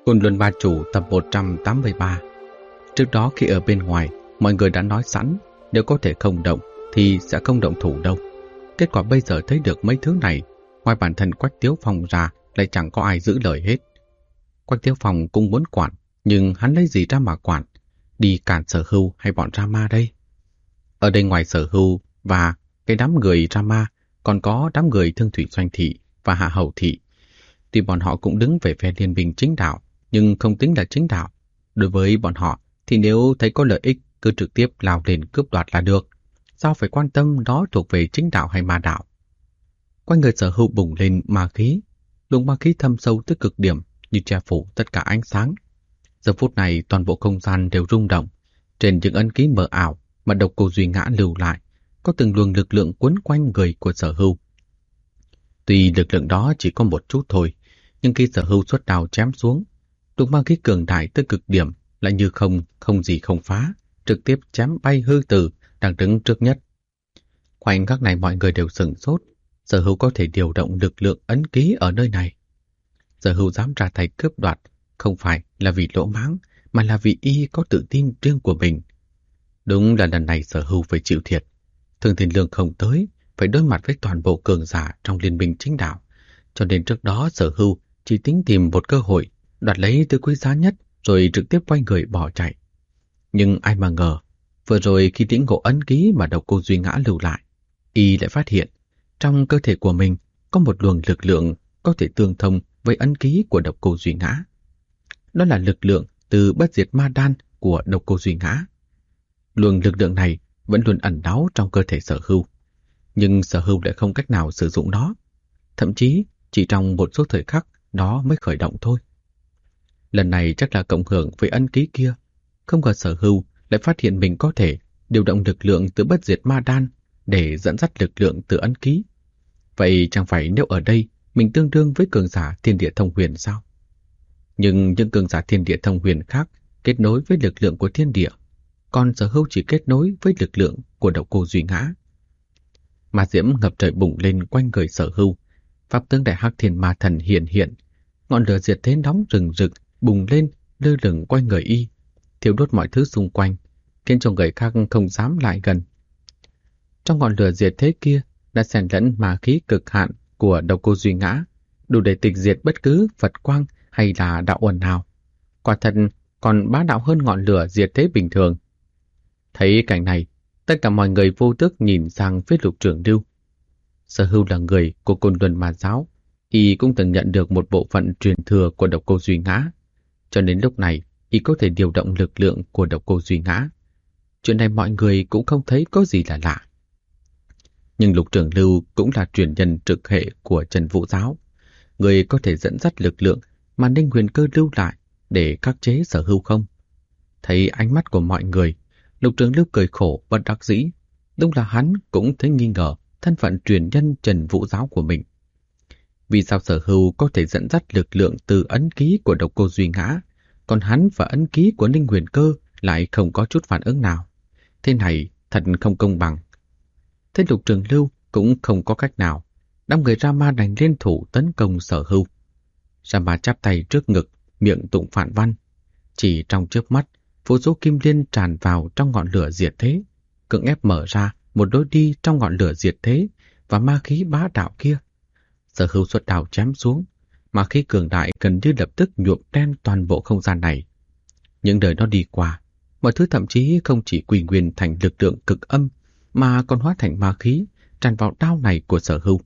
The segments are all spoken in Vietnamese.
Côn Luân Ba Chủ tập 183. Trước đó khi ở bên ngoài, mọi người đã nói sẵn nếu có thể không động thì sẽ không động thủ đâu. Kết quả bây giờ thấy được mấy thứ này, ngoài bản thân Quách Tiếu Phong ra lại chẳng có ai giữ lời hết. Quách Tiếu Phong cũng muốn quản, nhưng hắn lấy gì ra mà quản? Đi cản Sở Hưu hay bọn Rama đây? Ở đây ngoài Sở Hưu và cái đám người Rama, còn có đám người Thương Thủy Doanh Thị và Hạ Hầu Thị. Tuy bọn họ cũng đứng về phe liên minh chính đạo, nhưng không tính là chính đạo. Đối với bọn họ thì nếu thấy có lợi ích cứ trực tiếp lao lên cướp đoạt là được. Sao phải quan tâm đó thuộc về chính đạo hay ma đạo? Quanh người Sở Hưu bùng lên ma khí, luồng ma khí thâm sâu tới cực điểm như che phủ tất cả ánh sáng. Giờ phút này toàn bộ không gian đều rung động. Trên những ấn ký mờ ảo mà Độc Cô Duy Ngã lưu lại, có từng luồng lực lượng quấn quanh người của Sở Hưu. Tuy lực lượng đó chỉ có một chút thôi, nhưng khi Sở Hưu xuất đao chém xuống, luồng ma khí cường đại tới cực điểm lại như không gì không phá, trực tiếp chém bay hư tử đang đứng trước nhất. Khoảnh khắc này mọi người đều sửng sốt. Sở Hưu có thể điều động lực lượng ấn ký ở nơi này. Sở Hưu dám ra tay cướp đoạt không phải là vì lỗ mãng, mà là vì y có tự tin riêng của mình. Đúng là lần này Sở Hưu phải chịu thiệt. Thương Thiên Lương không tới, phải đối mặt với toàn bộ cường giả trong liên minh chính đạo. Cho nên trước đó Sở Hưu chỉ tính tìm một cơ hội, đoạt lấy thứ quý giá nhất rồi trực tiếp quay người bỏ chạy. Nhưng ai mà ngờ, vừa rồi khi lĩnh ngộ ấn ký mà Độc Cô Duy Ngã lưu lại, y lại phát hiện trong cơ thể của mình có một luồng lực lượng có thể tương thông với ấn ký của Độc Cô Duy Ngã. Đó là lực lượng từ bất diệt ma đan của Độc Cô Duy Ngã. Luồng lực lượng này vẫn luôn ẩn náu trong cơ thể Sở Hưu, nhưng Sở Hưu lại không cách nào sử dụng nó. Thậm chí chỉ trong một số thời khắc đó mới khởi động thôi. Lần này chắc là cộng hưởng với ấn ký kia. Không ngờ Sở Hưu lại phát hiện mình có thể điều động lực lượng từ bất diệt ma đan để dẫn dắt lực lượng từ ấn ký. Vậy chẳng phải nếu ở đây mình tương đương với cường giả thiên địa thông huyền sao? Nhưng những cường giả thiên địa thông huyền khác kết nối với lực lượng của thiên địa, còn Sở Hưu chỉ kết nối với lực lượng của Độc Cô Duy Ngã. Ma diễm ngập trời bùng lên quanh người Sở Hưu. Pháp tướng Đại Hắc Thiên Ma Thần hiện, ngọn lửa diệt thế nóng rừng rực bùng lên lơ lửng quanh người y, thiêu đốt mọi thứ xung quanh, khiến cho người khác không dám lại gần. Trong ngọn lửa diệt thế kia đã xen lẫn ma khí cực hạn của Độc Cô Duy Ngã, đủ để tịch diệt bất cứ Phật quang hay là đạo uẩn nào. Quả thật còn bá đạo hơn ngọn lửa diệt thế bình thường. Thấy cảnh này, tất cả mọi người vô thức nhìn sang phía Lục Trường Lưu. Sở Hưu là người của Côn Luân Ma Giáo, y cũng từng nhận được một bộ phận truyền thừa của Độc Cô Duy Ngã, cho đến lúc này y có thể điều động lực lượng của Độc Cô Duy Ngã. Chuyện này mọi người cũng không thấy có gì là lạ. Nhưng Lục Trường Lưu cũng là truyền nhân trực hệ của Trần Vũ Giáo, người có thể dẫn dắt lực lượng mà Ninh Huyền Cơ lưu lại để khắc chế Sở Hưu không? Thấy ánh mắt của mọi người, Lục Trường Lưu cười khổ bất đắc dĩ. Đúng là hắn cũng thấy nghi ngờ thân phận truyền nhân Trần Vũ Giáo của mình. Vì sao Sở Hưu có thể dẫn dắt lực lượng từ ấn ký của Độc Cô Duy Ngã, còn hắn và ấn ký của Ninh Huyền Cơ lại không có chút phản ứng nào? Thế này thật không công bằng. Thế Lục Trường Lưu cũng không có cách nào. Đám người Rama đành liên thủ tấn công Sở Hưu. Rama chắp tay trước ngực, miệng tụng phản văn. Chỉ trong chớp mắt, vô số kim liên tràn vào trong ngọn lửa diệt thế, cưỡng ép mở ra một lối đi trong ngọn lửa diệt thế và ma khí bá đạo kia. Sở Hưu xuất đao chém xuống, ma khí cường đại gần như lập tức nhuộm đen toàn bộ không gian này. Những đời nó đi qua, mọi thứ thậm chí không chỉ quy nguyên thành lực lượng cực âm, mà còn hóa thành ma khí tràn vào đao này của Sở Hưu.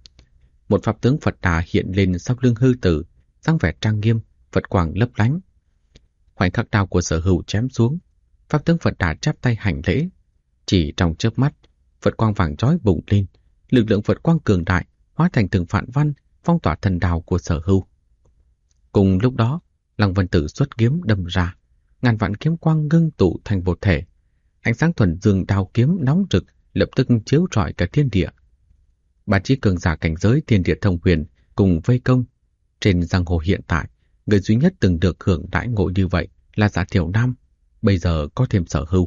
Một pháp tướng Phật Đà hiện lên sau lưng hư tử, dáng vẻ trang nghiêm, Phật quang lấp lánh. Khoảnh khắc đao của Sở Hưu chém xuống, pháp tướng Phật Đà chắp tay hành lễ. Chỉ trong chớp mắt, Phật quang vàng chói bùng lên, lực lượng Phật quang cường đại hóa thành từng phản văn phong tỏa thần đao của Sở Hưu. Cùng lúc đó, Lăng Vân Tử xuất kiếm đâm ra, ngàn vạn kiếm quang ngưng tụ thành một thể. Ánh sáng thuần dương đao kiếm nóng rực lập tức chiếu rọi cả thiên địa. Ba chí cường giả cảnh giới thiên địa thông huyền cùng vây công. Trên giang hồ hiện tại, người duy nhất từng được hưởng đãi ngộ như vậy là Giả Thiểu Nam, bây giờ có thêm Sở Hưu.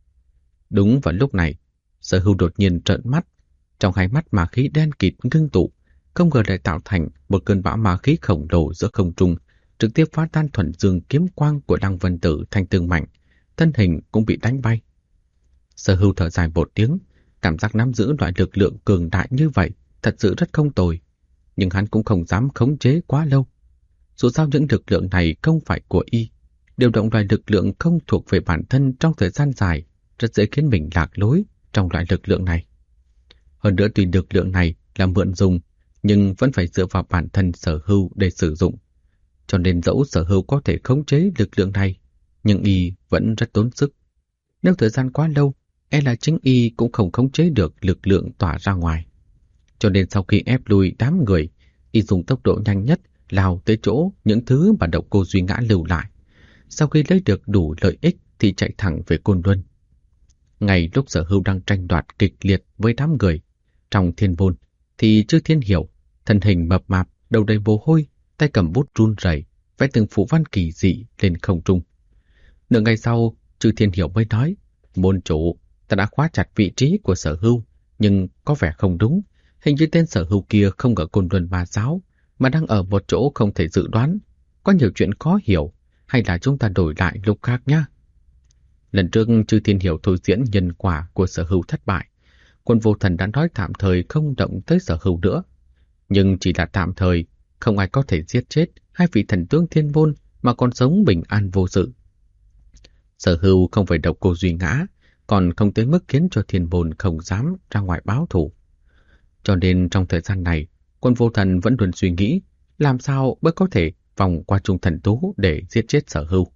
Đúng vào lúc này, Sở Hưu đột nhiên trợn mắt, trong hai mắt ma khí đen kịt ngưng tụ, không ngờ lại tạo thành một cơn bão ma khí khổng lồ giữa không trung, trực tiếp phá tan thuần dương kiếm quang của Lăng Vân Tử thành từng mảnh, thân hình cũng bị đánh bay. Sở Hưu thở dài một tiếng, cảm giác nắm giữ loại lực lượng cường đại như vậy thật sự rất không tồi, nhưng hắn cũng không dám khống chế quá lâu. Dù sao những lực lượng này không phải của y, điều động loại lực lượng không thuộc về bản thân trong thời gian dài rất dễ khiến mình lạc lối trong loại lực lượng này. Hơn nữa tuy lực lượng này là mượn dùng, nhưng vẫn phải dựa vào bản thân Sở Hưu để sử dụng. Cho nên dẫu Sở Hưu có thể khống chế lực lượng này, nhưng y vẫn rất tốn sức. Nếu thời gian quá lâu, e là chính y cũng không khống chế được lực lượng tỏa ra ngoài. Cho nên sau khi ép lui đám người, y dùng tốc độ nhanh nhất lao tới chỗ những thứ mà Độc Cô Duy Ngã lưu lại. Sau khi lấy được đủ lợi ích thì chạy thẳng về Côn Luân. Ngay lúc Sở Hưu đang tranh đoạt kịch liệt với đám người trong Thiên Môn, thì Chư Thiên Hiểu, thân hình mập mạp, đầu đầy mồ hôi, tay cầm bút run rẩy, vẽ từng phù văn kỳ dị lên không trung. Nửa ngày sau, Chư Thiên Hiểu mới nói: "Môn chủ, ta đã khóa chặt vị trí của Sở Hưu, nhưng có vẻ không đúng. Hình như tên Sở Hưu kia không ở Côn Luân Ma Giáo, mà đang ở một chỗ không thể dự đoán. Có nhiều chuyện khó hiểu, hay là chúng ta đổi lại lúc khác nhé." Lần trước Chư Thiên Hiểu thôi diễn nhân quả của Sở Hưu thất bại, Quân Vô Thần đã nói tạm thời không động tới Sở Hưu nữa. Nhưng chỉ là tạm thời, không ai có thể giết chết hai vị thần tướng Thiên Môn mà còn sống bình an vô sự. Sở Hưu không phải Độc Cô Duy Ngã, còn không tới mức khiến cho Thiên Môn không dám ra ngoài báo thù. Cho nên trong thời gian này, Quân Vô Thần vẫn luôn suy nghĩ làm sao mới có thể vòng qua Trung Thần Tú để giết chết Sở Hưu.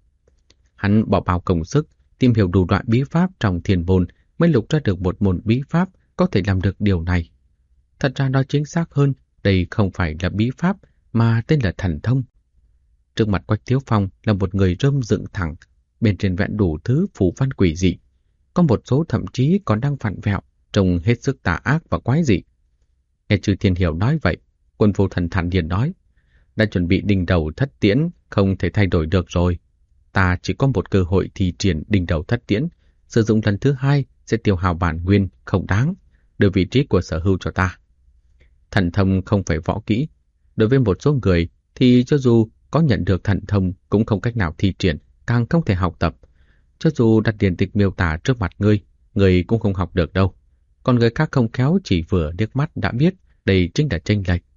Hắn bỏ bao công sức tìm hiểu đủ loại bí pháp trong Thiên Môn mới lục ra được một môn bí pháp có thể làm được điều này. Thật ra nói chính xác hơn, đây không phải là bí pháp mà tên là thần thông. Trước mặt Quách Tiếu Phong là một người rơm dựng thẳng, bên trên vẹn đủ thứ phù văn quỷ dị. Có một số thậm chí còn đang phản vẹo, trông hết sức tà ác và quái dị. Nghe Chư Thiên Hiểu nói vậy, Quân Vô Thần thản nhiên nói: "Đã chuẩn bị đỉnh đầu thất tiễn, không thể thay đổi được rồi. Ta chỉ có một cơ hội thi triển đỉnh đầu thất tiễn, sử dụng lần thứ hai sẽ tiêu hao bản nguyên không đáng, đưa vị trí của Sở Hưu cho ta." Thần thông không phải võ kỹ, đối với một số người thì cho dù có nhận được thần thông cũng không cách nào thi triển, càng không thể học tập. Cho dù đặt điển tịch miêu tả trước mặt ngươi cũng không học được đâu. Còn người khác không khéo chỉ vừa liếc mắt đã biết đây chính là chênh lệch.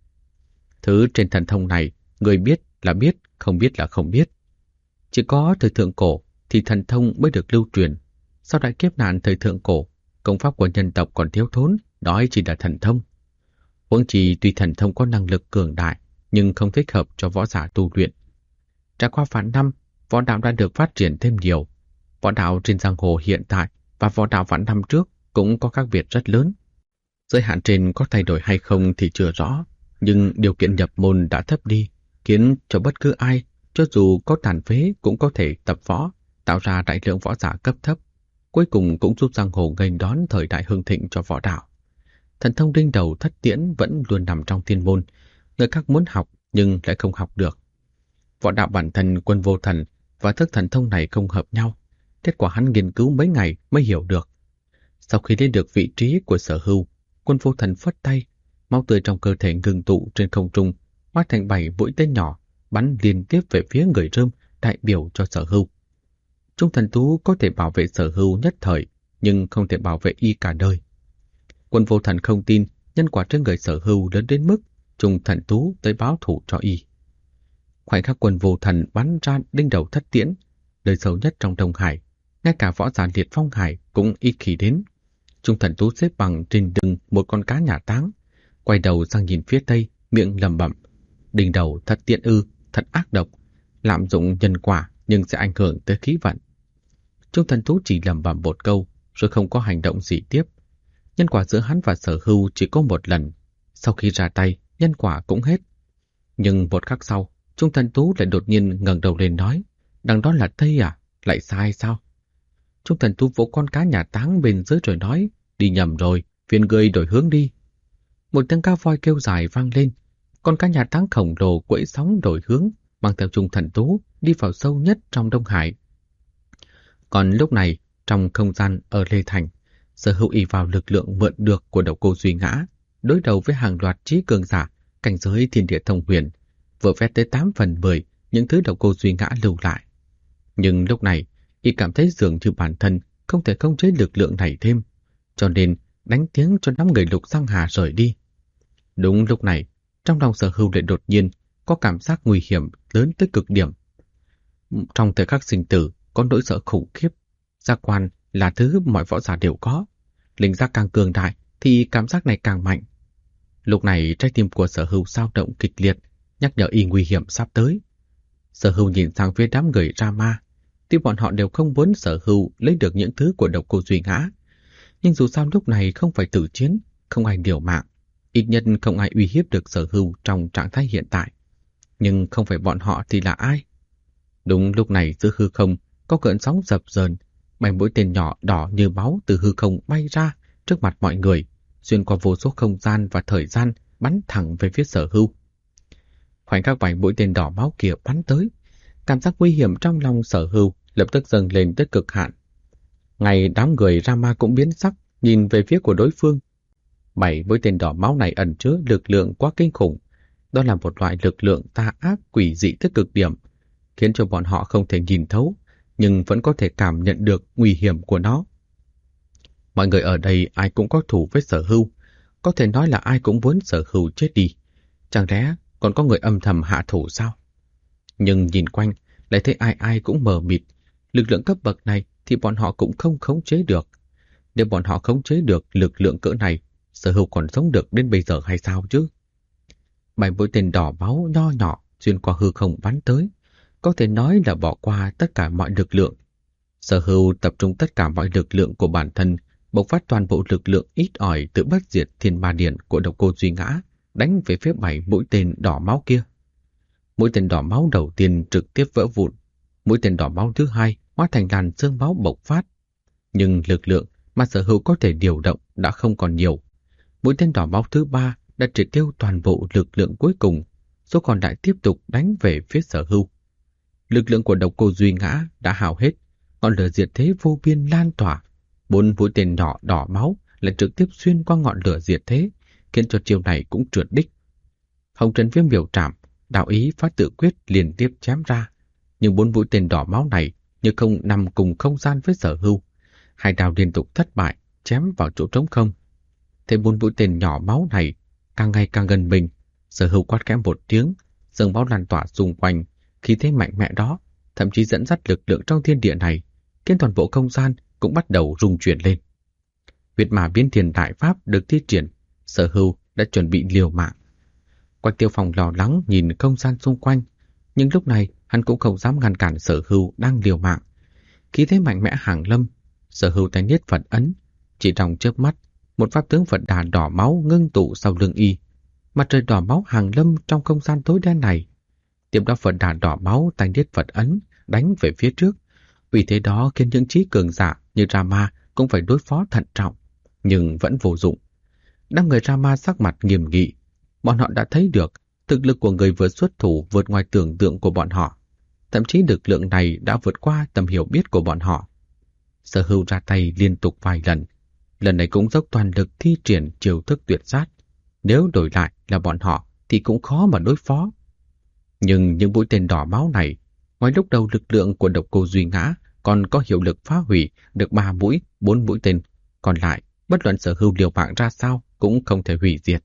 Thứ trên thần thông này, người biết là biết, không biết là không biết. Chỉ có thời thượng cổ thì thần thông mới được lưu truyền. Sau đại kiếp nạn thời thượng cổ, công pháp của nhân tộc còn thiếu thốn, đó chỉ là thần thông. Huống chi tuy thần thông có năng lực cường đại, nhưng không thích hợp cho võ giả tu luyện. Trải qua vạn năm, võ đạo đã được phát triển thêm nhiều. Võ đạo trên giang hồ hiện tại và võ đạo vạn năm trước cũng có khác biệt rất lớn. Giới hạn trên có thay đổi hay không thì chưa rõ, nhưng điều kiện nhập môn đã thấp đi, khiến cho bất cứ ai, cho dù có tàn phế cũng có thể tập võ, tạo ra đại lượng võ giả cấp thấp. Cuối cùng cũng giúp giang hồ nghênh đón thời đại hưng thịnh cho võ đạo. Thần thông đinh đầu thất tiễn vẫn luôn nằm trong Thiên Môn, người khác muốn học nhưng lại không học được. Võ đạo bản thân Quân Vô Thần và thức thần thông này không hợp nhau, kết quả hắn nghiên cứu mấy ngày mới hiểu được. Sau khi lấy được vị trí của Sở Hưu, Quân Vô Thần phất tay, máu tươi trong cơ thể ngừng tụ trên không trung, hóa thành 7 mũi tên nhỏ, bắn liên tiếp về phía người rơm đại biểu cho Sở Hưu. Trung Thần Tú có thể bảo vệ Sở Hưu nhất thời, nhưng không thể bảo vệ y cả đời. Quân Vô Thần không tin nhân quả trên người Sở Hưu lớn đến mức Trung Thần Tú tới báo thủ cho y. Khoảnh khắc Quân Vô Thần bắn ra đinh đầu thất tiễn, nơi sâu nhất trong Đông Hải, ngay cả võ giả Liệt Phong Hải cũng ít khi đến. Trung Thần Tú xếp bằng trên lưng một con cá nhà táng, quay đầu sang nhìn phía tây, miệng lẩm bẩm: "Đinh đầu thất tiễn ư, thật ác độc, lạm dụng nhân quả nhưng sẽ ảnh hưởng tới khí vận." Trung Thần Tú chỉ lẩm bẩm một câu, rồi không có hành động gì tiếp. Nhân quả giữa hắn và Sở Hưu chỉ có một lần, sau khi ra tay, nhân quả cũng hết. Nhưng một khắc sau, Trung Thần Tú lại đột nhiên ngẩng đầu lên nói: "Đằng đó là Tây à? Lại sai sao?" Trung Thần Tú vỗ con cá nhà táng bên dưới rồi nói: "Đi nhầm rồi, phiền ngươi đổi hướng đi." Một tiếng cá voi kêu dài vang lên, con cá nhà táng khổng lồ quẫy sóng đổi hướng, mang theo Trung Thần Tú đi vào sâu nhất trong Đông Hải. Còn lúc này, trong không gian ở Lê Thành, Sở Hưu ỷ vào lực lượng mượn được của Độc Cô Duy Ngã, đối đầu với hàng loạt trí cường giả cảnh giới thiên địa thông huyền, vừa vét tới 8/10 những thứ Độc Cô Duy Ngã lưu lại. Nhưng lúc này, y cảm thấy dường như bản thân không thể khống chế lực lượng này thêm, cho nên đánh tiếng cho đám người Lục Giang Hà rời đi. Đúng lúc này, trong lòng Sở Hưu lại đột nhiên có cảm giác nguy hiểm lớn tới cực điểm. Trong thời khắc sinh tử, có nỗi sợ khủng khiếp. Giác quan là thứ mọi võ giả đều có. Linh giác càng cường đại thì cảm giác này càng mạnh. Lúc này trái tim của Sở Hưu dao động kịch liệt, nhắc nhở y nguy hiểm sắp tới. Sở Hưu nhìn sang phía đám người Rama. Tuy bọn họ đều không muốn Sở Hưu lấy được những thứ của Độc Cô Duy Ngã, nhưng dù sao lúc này không phải tử chiến, không ai liều mạng, ít nhất không ai uy hiếp được Sở Hưu trong trạng thái hiện tại. Nhưng không phải bọn họ thì là ai? Đúng lúc này giữa hư không có cơn sóng dập dờn, 7 mũi tên nhỏ đỏ như máu từ hư không bay ra trước mặt mọi người, xuyên qua vô số không gian và thời gian, bắn thẳng về phía Sở Hưu. Khoảnh khắc 7 mũi tên đỏ máu kia bắn tới, cảm giác nguy hiểm trong lòng Sở Hưu lập tức dâng lên tới cực hạn. Ngay đám người Rama cũng biến sắc, nhìn về phía của đối phương. 7 mũi tên đỏ máu này ẩn chứa lực lượng quá kinh khủng. Đó là một loại lực lượng tà ác quỷ dị tới cực điểm, khiến cho bọn họ không thể nhìn thấu, nhưng vẫn có thể cảm nhận được nguy hiểm của nó. Mọi người ở đây ai cũng có thù với Sở Hưu, có thể nói là ai cũng muốn Sở Hưu chết đi. Chẳng lẽ còn có người âm thầm hạ thủ sao? Nhưng nhìn quanh, lại thấy ai ai cũng mờ mịt. Lực lượng cấp bậc này thì bọn họ cũng không khống chế được. Nếu bọn họ khống chế được lực lượng cỡ này, Sở Hưu còn sống được đến bây giờ hay sao chứ? 7 mũi tên đỏ máu nho nhỏ xuyên qua hư không bắn tới, có thể nói là bỏ qua tất cả mọi lực lượng. Sở Hưu tập trung tất cả mọi lực lượng của bản thân, bộc phát toàn bộ lực lượng ít ỏi từ bất diệt thiên ma điện của Độc Cô Duy Ngã, đánh về phía 7 mũi tên đỏ máu kia. Mũi tên đỏ máu đầu tiên trực tiếp vỡ vụn, mũi tên đỏ máu thứ hai hóa thành làn sương máu bộc phát. Nhưng lực lượng mà Sở Hưu có thể điều động đã không còn nhiều. Mũi tên đỏ máu thứ ba đã triệt tiêu toàn bộ lực lượng cuối cùng, số còn lại tiếp tục đánh về phía Sở Hưu. Lực lượng của Độc Cô Duy Ngã đã hao hết, ngọn lửa diệt thế vô biên lan tỏa. 4 mũi tên đỏ máu lại trực tiếp xuyên qua ngọn lửa diệt thế, khiến cho chiêu này cũng trượt đích. Hồng Trần Viêm biểu trảm, đạo ý phát tự quyết liên tiếp chém ra, nhưng 4 mũi tên đỏ máu này như không nằm cùng không gian với Sở Hưu. Hai đao liên tục thất bại, chém vào chỗ trống không. Thế 4 mũi tên nhỏ máu này càng ngày càng gần mình. Sở Hưu quát khẽ một tiếng, dòng máu lan tỏa xung quanh, khí thế mạnh mẽ đó thậm chí dẫn dắt lực lượng trong thiên địa này, khiến toàn bộ không gian cũng bắt đầu rung chuyển lên. Huyết Ma Biến Thiên Đại Pháp được thi triển, Sở Hưu đã chuẩn bị liều mạng. Quách Tiêu Phong lo lắng nhìn không gian xung quanh, nhưng lúc này hắn cũng không dám ngăn cản Sở Hưu đang liều mạng. Khí thế mạnh mẽ hàng lâm, Sở Hưu tay niết Phật ấn, chỉ trong chớp mắt, một pháp tướng Phật Đà đỏ máu ngưng tụ sau lưng y. Mặt trời đỏ máu hàng lâm trong không gian tối đen này. Tiếp đó Phật Đà đỏ máu tay niết Phật ấn đánh về phía trước. Vì thế đó khiến những trí cường giả như Rama cũng phải đối phó thận trọng, nhưng vẫn vô dụng. Đám người Rama sắc mặt nghiêm nghị. Bọn họ đã thấy được thực lực của người vừa xuất thủ vượt ngoài tưởng tượng của bọn họ. Thậm chí lực lượng này đã vượt qua tầm hiểu biết của bọn họ. Sở Hưu ra tay liên tục vài lần. Lần này cũng dốc toàn lực thi triển chiêu thức tuyệt sát. Nếu đổi lại là bọn họ thì cũng khó mà đối phó. Nhưng những mũi tên đỏ máu này, ngoài lúc đầu lực lượng của Độc Cô Duy Ngã còn có hiệu lực phá hủy được 3 mũi, 4 mũi tên, còn lại bất luận Sở Hưu liều mạng ra sao cũng không thể hủy diệt.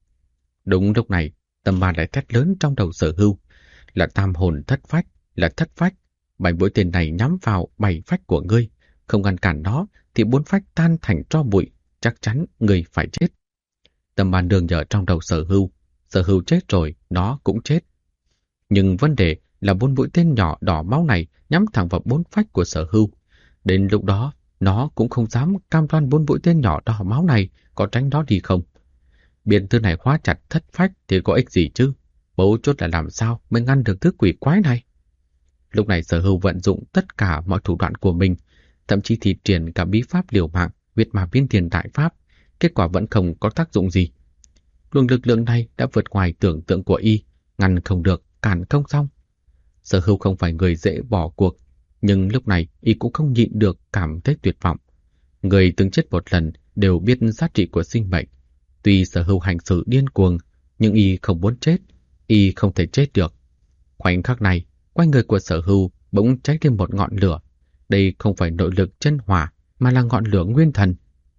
Đúng lúc này, Tâm Ma lại thét lớn trong đầu Sở Hưu, là tam hồn thất phách, là thất phách. 7 mũi tên này nhắm vào 7 phách của ngươi, không ngăn cản nó thì 4 phách tan thành tro bụi, chắc chắn ngươi phải chết. Tâm Ma nương nhờ trong đầu Sở Hưu chết rồi, nó cũng chết. Nhưng vấn đề là 4 mũi tên nhỏ đỏ máu này nhắm thẳng vào 4 phách của Sở Hưu. Đến lúc đó, nó cũng không dám cam đoan 4 mũi tên nhỏ đỏ máu này có tránh nó đi không. Biện thư này khóa chặt thất phách thì có ích gì chứ? Bấu chốt là làm sao mới ngăn được thứ quỷ quái này? Lúc này Sở Hưu vận dụng tất cả mọi thủ đoạn của mình, thậm chí thi triển cả bí pháp liều mạng, Huyết Ma Biến Thiên Đại Pháp, kết quả vẫn không có tác dụng gì. Luồng lực lượng này đã vượt ngoài tưởng tượng của y, ngăn không được, cản không xong. Sở Hưu không phải người dễ bỏ cuộc, nhưng lúc này y cũng không nhịn được cảm thấy tuyệt vọng. Người từng chết một lần đều biết giá trị của sinh mệnh. Tuy Sở Hưu hành xử điên cuồng, nhưng y không muốn chết, y không thể chết được. Khoảnh khắc này, Quanh người của Sở Hưu bỗng cháy thêm một ngọn lửa. Đây không phải nội lực chân hỏa mà là ngọn lửa nguyên thần.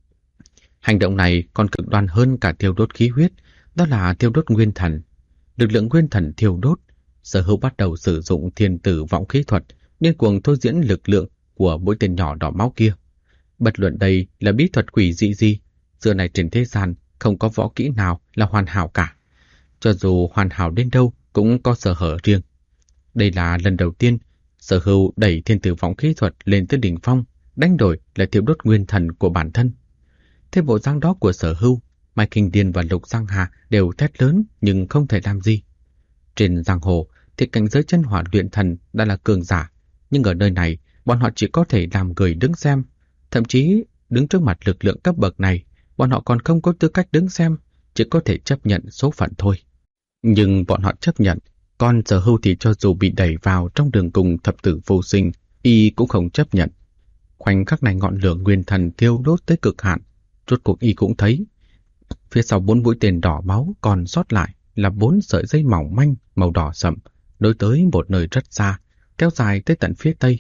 Hành động này còn cực đoan hơn cả thiêu đốt khí huyết, đó là thiêu đốt nguyên thần. Lực lượng nguyên thần thiêu đốt, Sở Hưu bắt đầu sử dụng thiên tử vọng khí thuật, điên cuồng thôi diễn lực lượng của mũi tên nhỏ đỏ máu kia. Bất luận đây là bí thuật quỷ dị gì, xưa này trên thế gian không có võ kỹ nào là hoàn hảo cả. Cho dù hoàn hảo đến đâu cũng có sơ hở riêng. Đây là lần đầu tiên Sở Hưu đẩy thiên tử vọng khí thuật lên tới đỉnh phong, đánh đổi là thiêu đốt nguyên thần của bản thân. Thế bộ dáng đó của Sở Hưu, Mai Kinh Điền và Lục Giang Hà đều thét lớn nhưng không thể làm gì. Trên giang hồ thì cảnh giới chân hỏa luyện thần đã là cường giả, nhưng ở nơi này bọn họ chỉ có thể làm người đứng xem. Thậm chí đứng trước mặt lực lượng cấp bậc này, bọn họ còn không có tư cách đứng xem, chỉ có thể chấp nhận số phận thôi. Nhưng bọn họ chấp nhận, còn Sở Hưu thì cho dù bị đẩy vào trong đường cùng thập tử vô sinh, y cũng không chấp nhận. Khoảnh khắc này ngọn lửa nguyên thần thiêu đốt tới cực hạn, rốt cuộc y cũng thấy phía sau 4 mũi tên đỏ máu còn sót lại là 4 sợi dây mỏng manh màu đỏ sậm, nối tới một nơi rất xa, kéo dài tới tận phía tây.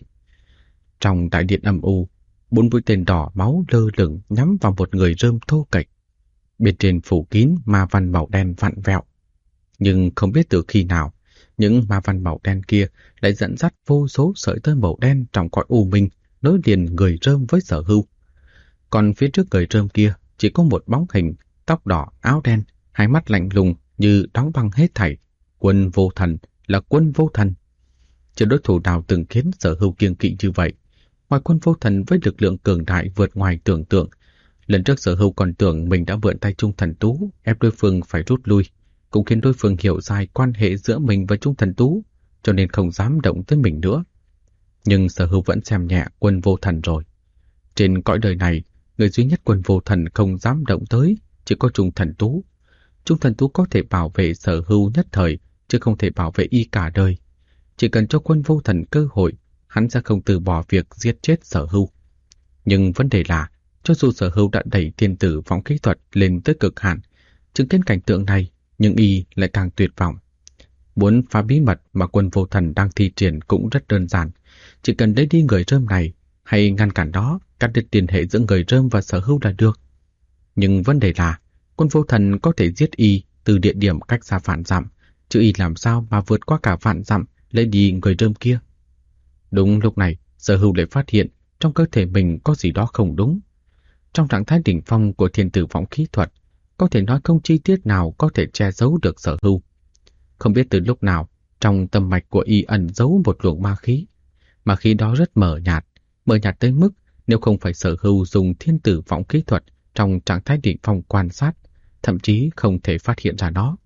Trong đại điện âm u, 4 mũi tên đỏ máu lơ lửng nhắm vào một người rơm thô kệch. Bên trên phủ kín ma văn màu đen vặn vẹo. Nhưng không biết từ khi nào, những ma văn màu đen kia lại dẫn dắt vô số sợi tơ màu đen trong cõi u minh, nối liền người rơm với Sở Hưu. Còn phía trước người rơm kia chỉ có một bóng hình, tóc đỏ, áo đen, hai mắt lạnh lùng như đóng băng hết thảy. Quân vô thần là Quân vô thần. Chưa đối thủ nào từng khiến Sở Hưu kiêng kỵ như vậy. Ngoài Quân vô thần với lực lượng cường đại vượt ngoài tưởng tượng, lần trước Sở Hưu còn tưởng mình đã vượn tay Trung Thần Tú, ép đối phương phải rút lui, cũng khiến đối phương hiểu sai quan hệ giữa mình và Trung Thần Tú, cho nên không dám động tới mình nữa. Nhưng Sở Hưu vẫn xem nhẹ Quân vô thần rồi. Trên cõi đời này, người duy nhất Quân vô thần không dám động tới chỉ có Trung Thần Tú. Trung Thần Tú có thể bảo vệ Sở Hưu nhất thời, chứ không thể bảo vệ y cả đời. Chỉ cần cho Quân vô thần cơ hội, hắn sẽ không từ bỏ việc giết chết Sở Hưu. Nhưng vấn đề là, cho dù Sở Hưu đã đẩy thiên tử vọng khí thuật lên tới cực hạn, chứng kiến cảnh tượng này, nhưng y lại càng tuyệt vọng. Muốn phá bí mật mà Quân vô thần đang thi triển cũng rất đơn giản. Chỉ cần lấy đi người rơm này, hay ngăn cản đó, cắt đứt liên hệ giữa người rơm và Sở Hưu là được. Nhưng vấn đề là, Quân vô thần có thể giết y từ địa điểm cách xa vạn dặm, chứ y làm sao mà vượt qua cả vạn dặm lấy đi người rơm kia. Đúng lúc này, Sở Hưu lại phát hiện trong cơ thể mình có gì đó không đúng. Trong trạng thái đỉnh phong của thiên tử vọng khí thuật, có thể nói không chi tiết nào có thể che giấu được Sở Hưu. Không biết từ lúc nào, trong tâm mạch của y ẩn giấu một luồng ma khí. Ma khí đó rất mờ nhạt tới mức nếu không phải Sở Hưu dùng thiên tử vọng khí thuật trong trạng thái đỉnh phong quan sát, thậm chí không thể phát hiện ra nó.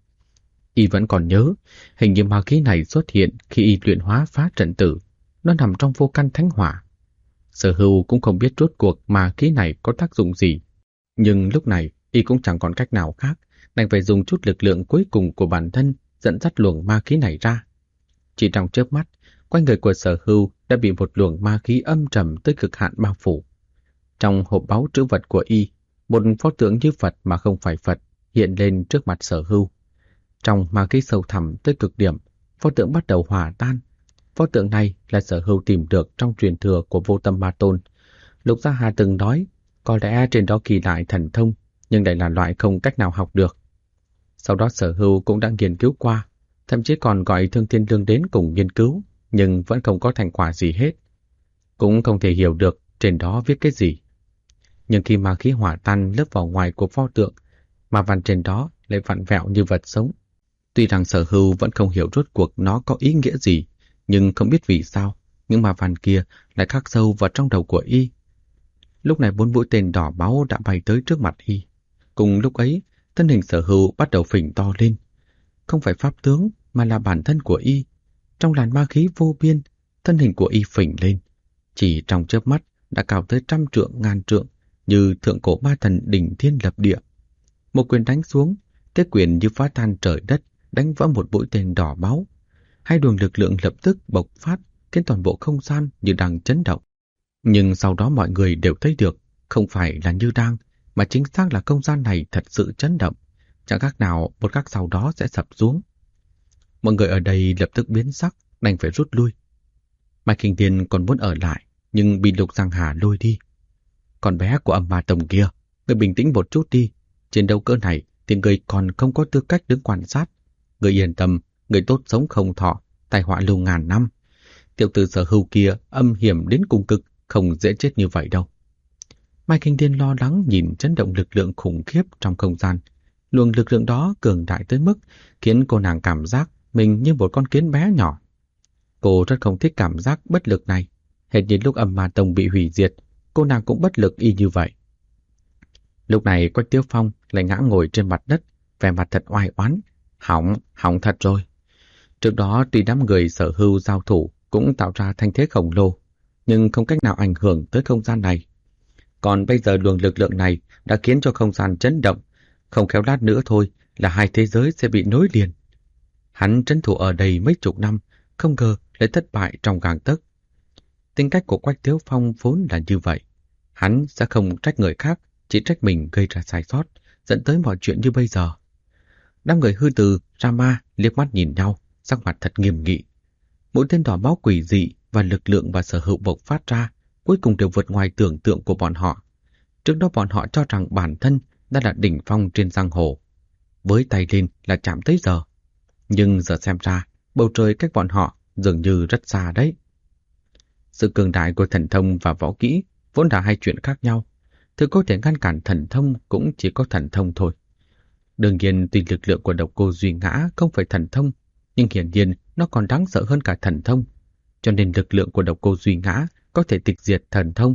Y vẫn còn nhớ, hình như ma khí này xuất hiện khi y luyện hóa phá trận tử, nó nằm trong vô căn thánh hỏa. Sở Hưu cũng không biết rốt cuộc ma khí này có tác dụng gì, nhưng lúc này y cũng chẳng còn cách nào khác, đành phải dùng chút lực lượng cuối cùng của bản thân dẫn dắt luồng ma khí này ra. Chỉ trong chớp mắt, quanh người của Sở Hưu đã bị một luồng ma khí âm trầm tới cực hạn bao phủ. Trong hộp báu trữ vật của y, một pho tượng như Phật mà không phải Phật hiện lên trước mặt Sở Hưu. Trong ma khí sâu thẳm tới cực điểm, pho tượng bắt đầu hòa tan. Pho tượng này là Sở Hưu tìm được trong truyền thừa của Vô Tâm Ma Tôn. Lục Gia Hà từng nói, có lẽ trên đó kỳ đại thần thông, nhưng đây là loại không cách nào học được. Sau đó Sở Hưu cũng đã nghiên cứu qua, thậm chí còn gọi Thương Thiên Lương đến cùng nghiên cứu, nhưng vẫn không có thành quả gì hết. Cũng không thể hiểu được trên đó viết cái gì. Nhưng khi ma khí hỏa tan lớp vỏ ngoài của pho tượng, ma văn trên đó lại vặn vẹo như vật sống. Tuy rằng Sở Hưu vẫn không hiểu rốt cuộc nó có ý nghĩa gì, nhưng không biết vì sao những ma văn kia lại khắc sâu vào trong đầu của y. Lúc này 4 mũi tên đỏ máu đã bay tới trước mặt y. Cùng lúc ấy, thân hình Sở Hưu bắt đầu phình to lên. Không phải pháp tướng mà là bản thân của y. Trong làn ma khí vô biên, thân hình của y phình lên. Chỉ trong chớp mắt đã cao tới 100 trượng ngàn trượng, như thượng cổ ma thần đỉnh thiên lập địa. Một quyền đánh xuống, thế quyền như phá tan trời đất, đánh vỡ một mũi tên đỏ máu. Hai luồng lực lượng lập tức bộc phát, khiến toàn bộ không gian như đang chấn động. Nhưng sau đó mọi người đều thấy được, không phải là như đang, mà chính xác là không gian này thật sự chấn động. Chẳng khác nào một khắc sau đó sẽ sập xuống. Mọi người ở đây lập tức biến sắc, đành phải rút lui. Mai Kinh Thiên còn muốn ở lại, nhưng bị Lục Giang Hà lôi đi. Con bé của Âm Ma Tông kia, người bình tĩnh một chút đi. Chiến đấu cỡ này thì người còn không có tư cách đứng quan sát. Người yên tâm, người tốt sống không thọ, tai họa lưu ngàn năm. Tiểu tử Sở Hưu kia âm hiểm đến cùng cực, không dễ chết như vậy đâu. Mai Kinh Thiên lo lắng nhìn chấn động lực lượng khủng khiếp trong không gian. Luồng lực lượng đó cường đại tới mức khiến cô nàng cảm giác mình như một con kiến bé nhỏ. Cô rất không thích cảm giác bất lực này. Hệt như lúc Âm Ma Tông bị hủy diệt, cô nàng cũng bất lực y như vậy. Lúc này Quách Tiếu Phong lại ngã ngồi trên mặt đất, vẻ mặt thật oai oán. Hỏng thật rồi. Trước đó tuy đám người Sở Hưu giao thủ cũng tạo ra thanh thế khổng lồ, nhưng không cách nào ảnh hưởng tới không gian này. Còn bây giờ luồng lực lượng này đã khiến cho không gian chấn động, không khéo lát nữa thôi là hai thế giới sẽ bị nối liền. Hắn trấn thủ ở đây mấy chục năm, không ngờ lại thất bại trong gang tấc. Tính cách của Quách Tiếu Phong vốn là như vậy. Hắn sẽ không trách người khác, chỉ trách mình gây ra sai sót, dẫn tới mọi chuyện như bây giờ. Đám người hư từ, Rama liếc mắt nhìn nhau, sắc mặt thật nghiêm nghị. Mỗi tên đỏ máu quỷ dị và lực lượng và Sở Hữu bộc phát ra, cuối cùng đều vượt ngoài tưởng tượng của bọn họ. Trước đó bọn họ cho rằng bản thân đã là đỉnh phong trên giang hồ. Với tay lên là chạm tới giờ. Nhưng giờ xem ra, bầu trời cách bọn họ dường như rất xa đấy. Sự cường đại của thần thông và võ kỹ vốn là hai chuyện khác nhau. Thứ có thể ngăn cản thần thông cũng chỉ có thần thông thôi. Đương nhiên tuy lực lượng của Độc Cô Duy Ngã không phải thần thông, nhưng hiển nhiên nó còn đáng sợ hơn cả thần thông. Cho nên lực lượng của Độc Cô Duy Ngã có thể tịch diệt thần thông.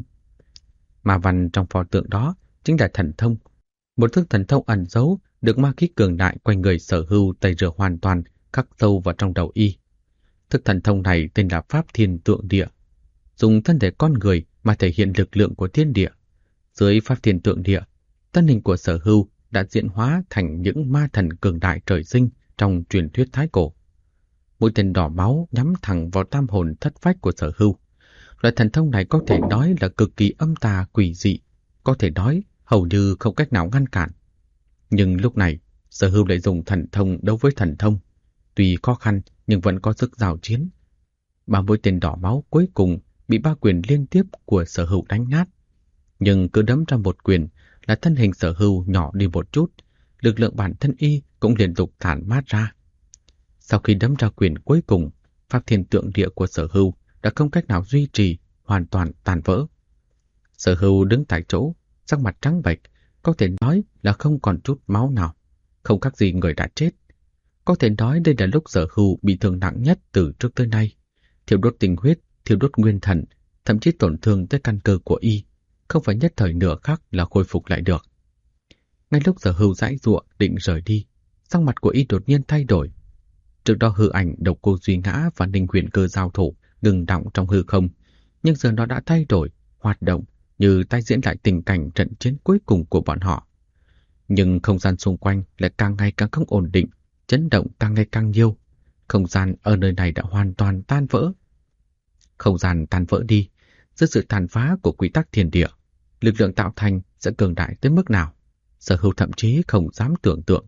Ma văn trong pho tượng đó chính là thần thông. Một thức thần thông ẩn giấu được ma khí cường đại quanh người Sở Hưu tẩy rửa hoàn toàn, khắc sâu vào trong đầu y. Thức thần thông này tên là Pháp Thiên Tượng Địa, dùng thân thể con người mà thể hiện lực lượng của thiên địa. Dưới Pháp Thiên Tượng Địa, thân hình của Sở Hưu đã diễn hóa thành những ma thần cường đại trời sinh trong truyền thuyết thái cổ. Mũi tên đỏ máu nhắm thẳng vào tam hồn thất phách của Sở Hưu. Loại thần thông này có thể nói là cực kỳ âm tà quỷ dị, có thể nói hầu như không cách nào ngăn cản. Nhưng lúc này, Sở Hưu lại dùng thần thông đấu với thần thông. Tuy khó khăn nhưng vẫn có sức giao chiến. Ba mũi tên đỏ máu cuối cùng bị ba quyền liên tiếp của Sở Hưu đánh nát. Nhưng cứ đấm ra một quyền là thân hình Sở Hưu nhỏ đi một chút, lực lượng bản thân y cũng liên tục tản mát ra. Sau khi đấm ra quyền cuối cùng, Pháp Thiên Tượng Địa của Sở Hưu đã không cách nào duy trì, hoàn toàn tàn vỡ. Sở Hưu đứng tại chỗ, sắc mặt trắng bệch, có thể nói là không còn chút máu nào, không khác gì người đã chết. Có thể nói đây là lúc Sở Hưu bị thương nặng nhất từ trước tới nay. Thiêu đốt tinh huyết, thiêu đốt nguyên thần, thậm chí tổn thương tới căn cơ của y, không phải nhất thời nửa khắc là khôi phục lại được. Ngay lúc Sở Hưu giãy giụa định rời đi, sắc mặt của y đột nhiên thay đổi. Trước đó hư ảnh Độc Cô Duy Ngã và Ninh Huyền Cơ giao thủ ngừng đọng trong hư không, nhưng giờ nó đã thay đổi, hoạt động như tái diễn lại tình cảnh trận chiến cuối cùng của bọn họ. Nhưng không gian xung quanh lại càng ngày càng không ổn định, chấn động càng ngày càng nhiều. Không gian ở nơi này đã hoàn toàn tan vỡ. Không gian tan vỡ đi, dưới sự tàn phá của quy tắc thiên địa, lực lượng tạo thành sẽ cường đại tới mức nào, Sở Hưu thậm chí không dám tưởng tượng.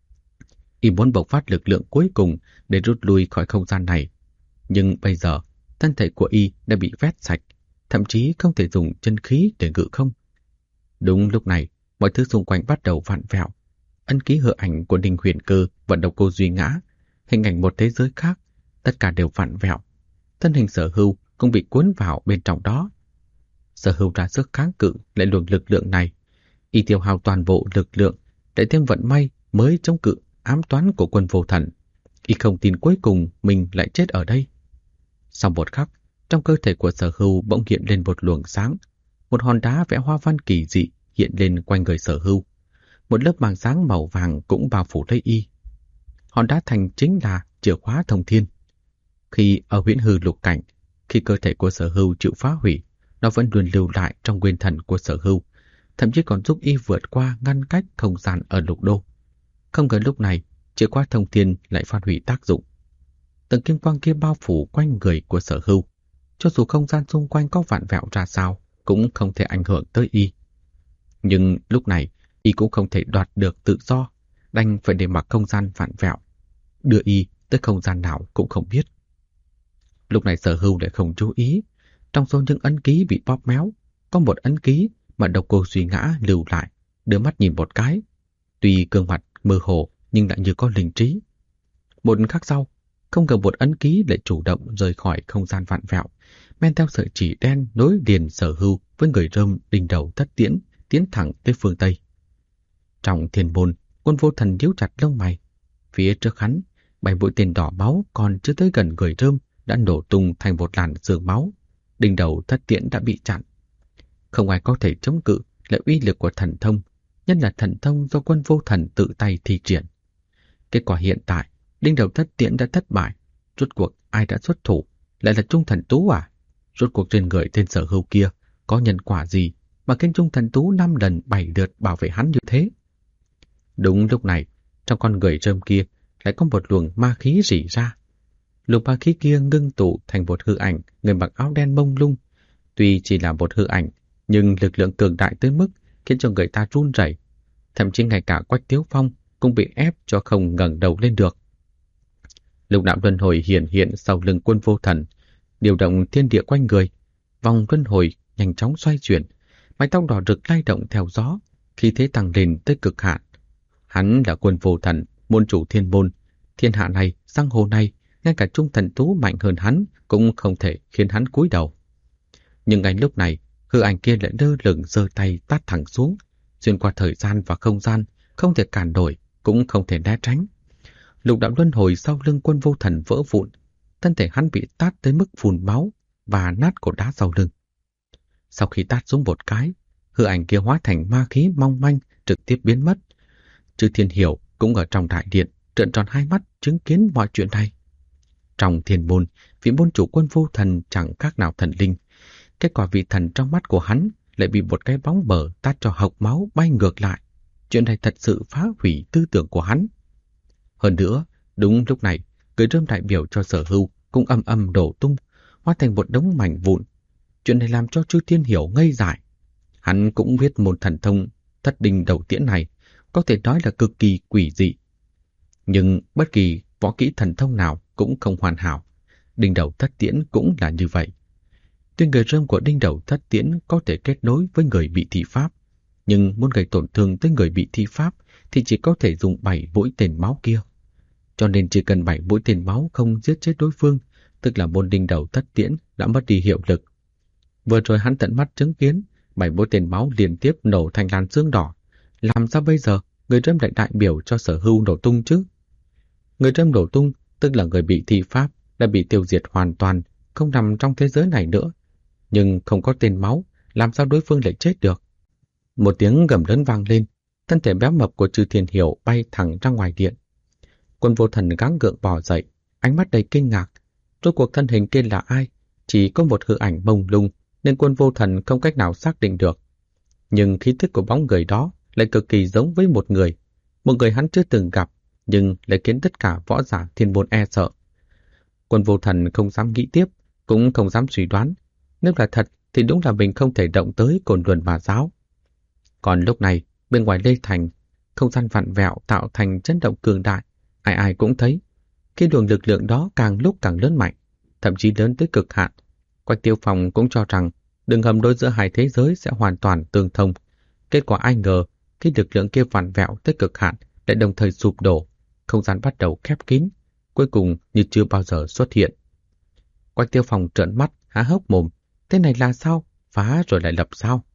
Y muốn bộc phát lực lượng cuối cùng để rút lui khỏi không gian này, nhưng bây giờ thân thể của y đã bị vét sạch, thậm chí không thể dùng chân khí để ngự không. Đúng lúc này, mọi thứ xung quanh bắt đầu vặn vẹo. Ân ký hư ảnh của Ninh Huyền Cơ và Độc Cô Duy Ngã, hình ảnh một thế giới khác, tất cả đều vặn vẹo. Thân hình Sở Hưu cũng bị cuốn vào bên trong đó. Sở Hưu ra sức kháng cự lại luồng lực lượng này. Y tiêu hao toàn bộ lực lượng để thêm vận may mới chống cự ám toán của quân vô thần. Y không tin cuối cùng mình lại chết ở đây. Sau một khắc, trong cơ thể của Sở Hưu bỗng hiện lên một luồng sáng. Một hòn đá vẽ hoa văn kỳ dị hiện lên quanh người Sở Hưu. Một lớp màng sáng màu vàng cũng bao phủ lấy y. Hòn đá thành chính là chìa khóa thông thiên. Khi ở huyễn hư lục cảnh, khi cơ thể của Sở Hưu chịu phá hủy, nó vẫn luôn lưu lại trong nguyên thần của Sở Hưu, thậm chí còn giúp y vượt qua ngăn cách không gian ở lục đô. Không ngờ lúc này, chìa khóa thông thiên lại phát huy tác dụng. Tầng kim quang kia bao phủ quanh người của Sở Hưu, cho dù không gian xung quanh có vặn vẹo ra sao, cũng không thể ảnh hưởng tới y. Nhưng lúc này, y cũng không thể đoạt được tự do, đành phải để mặc không gian vặn vẹo, đưa y tới không gian nào cũng không biết. Lúc này Sở Hưu lại không chú ý, trong số những ấn ký bị bóp méo, có một ấn ký mà Độc Cô Duy Ngã lưu lại, đưa mắt nhìn một cái. Tuy gương mặt mơ hồ nhưng lại như có linh trí. Một khắc sau, không ngờ một ấn ký lại chủ động rời khỏi không gian vặn vẹo, men theo sợi chỉ đen nối liền Sở Hưu với người Rơm đỉnh đầu Thất Tiễn, tiến thẳng tới phương Tây. Trong thiên môn, Quân Vô Thần nhíu chặt lông mày. Phía trước hắn, 7 mũi tên đỏ máu còn chưa tới gần người Rơm đã nổ tung thành một làn sương máu. Đỉnh đầu Thất Tiễn đã bị chặn. Không ai có thể chống cự lại uy lực của thần thông, nhất là thần thông do Quân Vô Thần tự tay thi triển. Kết quả hiện tại, đỉnh đầu Thất Tiễn đã thất bại. Rốt cuộc ai đã xuất thủ? Lại là Trung Thần Tú à? Rốt cuộc trên người tên Sở Hưu kia có nhân quả gì mà khiến Trung Thần Tú 5 lần 7 lượt bảo vệ hắn như thế? Đúng lúc này, trong con người Rơm kia lại có một luồng ma khí rỉ ra. Luồng ma khí kia ngưng tụ thành một hư ảnh người mặc áo đen mông lung. Tuy chỉ là một hư ảnh, nhưng lực lượng cường đại tới mức khiến cho người ta run rẩy. Thậm chí ngay cả Quách Tiếu Phong cũng bị ép cho không ngẩng đầu lên được. Lục đạo luân hồi hiển hiện sau lưng Quân Vô Thần, điều động thiên địa quanh người. Vòng luân hồi nhanh chóng xoay chuyển, mái tóc đỏ rực lay động theo gió, khí thế tăng lên tới cực hạn. Hắn là Quân Vô Thần, môn chủ thiên môn. Thiên hạ này, giang hồ này, ngay cả Trung Thần Tú mạnh hơn hắn cũng không thể khiến hắn cúi đầu. Nhưng ngay lúc này, hư ảnh kia lại lơ lửng giơ tay tát thẳng xuống, xuyên qua thời gian và không gian, không thể cản nổi, cũng không thể né tránh. Lục đạo luân hồi sau lưng Quân Vô Thần vỡ vụn, thân thể hắn bị tát tới mức phun máu và nát cột đá sau lưng. Sau khi tát xuống một cái, hư ảnh kia hóa thành ma khí mong manh, trực tiếp biến mất. Chư Thiên Hiểu cũng ở trong đại điện, trợn tròn hai mắt chứng kiến mọi chuyện này. Trong thiên môn, vị môn chủ Quân Vô Thần chẳng khác nào thần linh. Kết quả vị thần trong mắt của hắn lại bị một cái bóng bờ tát cho hộc máu bay ngược lại. Chuyện này thật sự phá hủy tư tưởng của hắn. Hơn nữa, đúng lúc này, người Rơm đại biểu cho Sở Hưu cũng âm âm đổ tung, hóa thành một đống mảnh vụn. Chuyện này làm cho Chư Thiên Hiểu ngây dại. Hắn cũng biết môn thần thông Thất Đinh Đầu Tiễn này có thể nói là cực kỳ quỷ dị. Nhưng bất kỳ võ kỹ thần thông nào cũng không hoàn hảo. Đinh Đầu Thất Tiễn cũng là như vậy. Tuy người Rơm của Đinh Đầu Thất Tiễn có thể kết nối với người bị thi pháp, nhưng muốn gây tổn thương tới người bị thi pháp thì chỉ có thể dùng 7 mũi tên máu kia. Cho nên chỉ cần 7 mũi tên máu không giết chết đối phương, tức là môn Đinh Đầu Thất Tiễn đã mất đi hiệu lực. Vừa rồi hắn tận mắt chứng kiến 7 mũi tên máu liên tiếp nổ thành làn sương đỏ. Làm sao bây giờ người Rơm lại đại biểu cho Sở Hưu nổ tung chứ? Người Rơm nổ tung tức là người bị thi pháp đã bị tiêu diệt hoàn toàn, không nằm trong thế giới này nữa. Nhưng không có tên máu, làm sao đối phương lại chết được? Một tiếng gầm lớn vang lên, thân thể béo mập của Chư Thiên Hiểu bay thẳng ra ngoài điện. Quân Vô Thần gắng gượng bò dậy, ánh mắt đầy kinh ngạc. Rốt cuộc thân hình kia là ai? Chỉ có một hư ảnh mông lung nên Quân Vô Thần không cách nào xác định được. Nhưng khí tức của bóng người đó lại cực kỳ giống với một người hắn chưa từng gặp, nhưng lại khiến tất cả võ giả thiên môn e sợ. Quân Vô Thần không dám nghĩ tiếp, cũng không dám suy đoán. Nếu là thật thì đúng là mình không thể động tới Cổn Luân Ma Giáo. Còn lúc này, bên ngoài Lê Thành, không gian vặn vẹo tạo thành chấn động cường đại. Ai ai cũng thấy, khi luồng lực lượng đó càng lúc càng lớn mạnh, thậm chí lớn tới cực hạn. Quách Tiêu Phong cũng cho rằng đường hầm nối giữa hai thế giới sẽ hoàn toàn tương thông. Kết quả ai ngờ, khi lực lượng kia vặn vẹo tới cực hạn lại đồng thời sụp đổ, không gian bắt đầu khép kín, cuối cùng như chưa bao giờ xuất hiện. Quách Tiêu Phong trợn mắt, há hốc mồm. Thế này là sao? Phá rồi lại lập sao?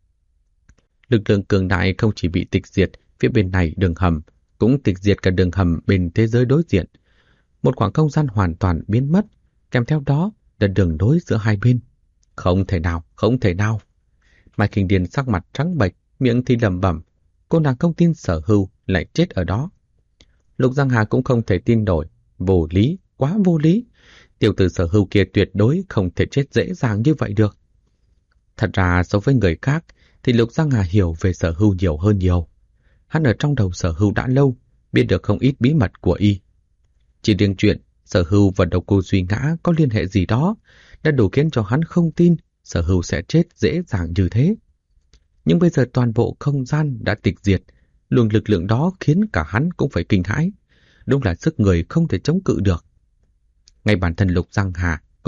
Lực lượng cường đại không chỉ bị tịch diệt phía bên này đường hầm, cũng tịch diệt cả đường hầm bên thế giới đối diện. Một khoảng không gian hoàn toàn biến mất, kèm theo đó là đường nối giữa hai bên. Không thể nào, không thể nào. Mai Kinh Điền sắc mặt trắng bệch, miệng thì lẩm bẩm, cô nàng không tin Sở Hưu lại chết ở đó. Lục Giang Hà cũng không thể tin nổi, vô lý, quá vô lý. Tiểu tử Sở Hưu kia tuyệt đối không thể chết dễ dàng như vậy được. Thật ra so với người khác thì Lục Giang Hà hiểu về Sở Hưu nhiều hơn nhiều. Hắn ở trong đầu Sở Hưu đã lâu, biết được không ít bí mật của y. Chỉ riêng chuyện Sở Hưu và Độc Cô Duy Ngã có liên hệ gì đó đã đủ khiến cho hắn không tin Sở Hưu sẽ chết dễ dàng như thế. Nhưng bây giờ toàn bộ không gian đã tịch diệt, luồng lực lượng đó khiến cả hắn cũng phải kinh hãi. Đúng là sức người không thể chống cự được. Ngay bản thân Lục Giang Hà cũng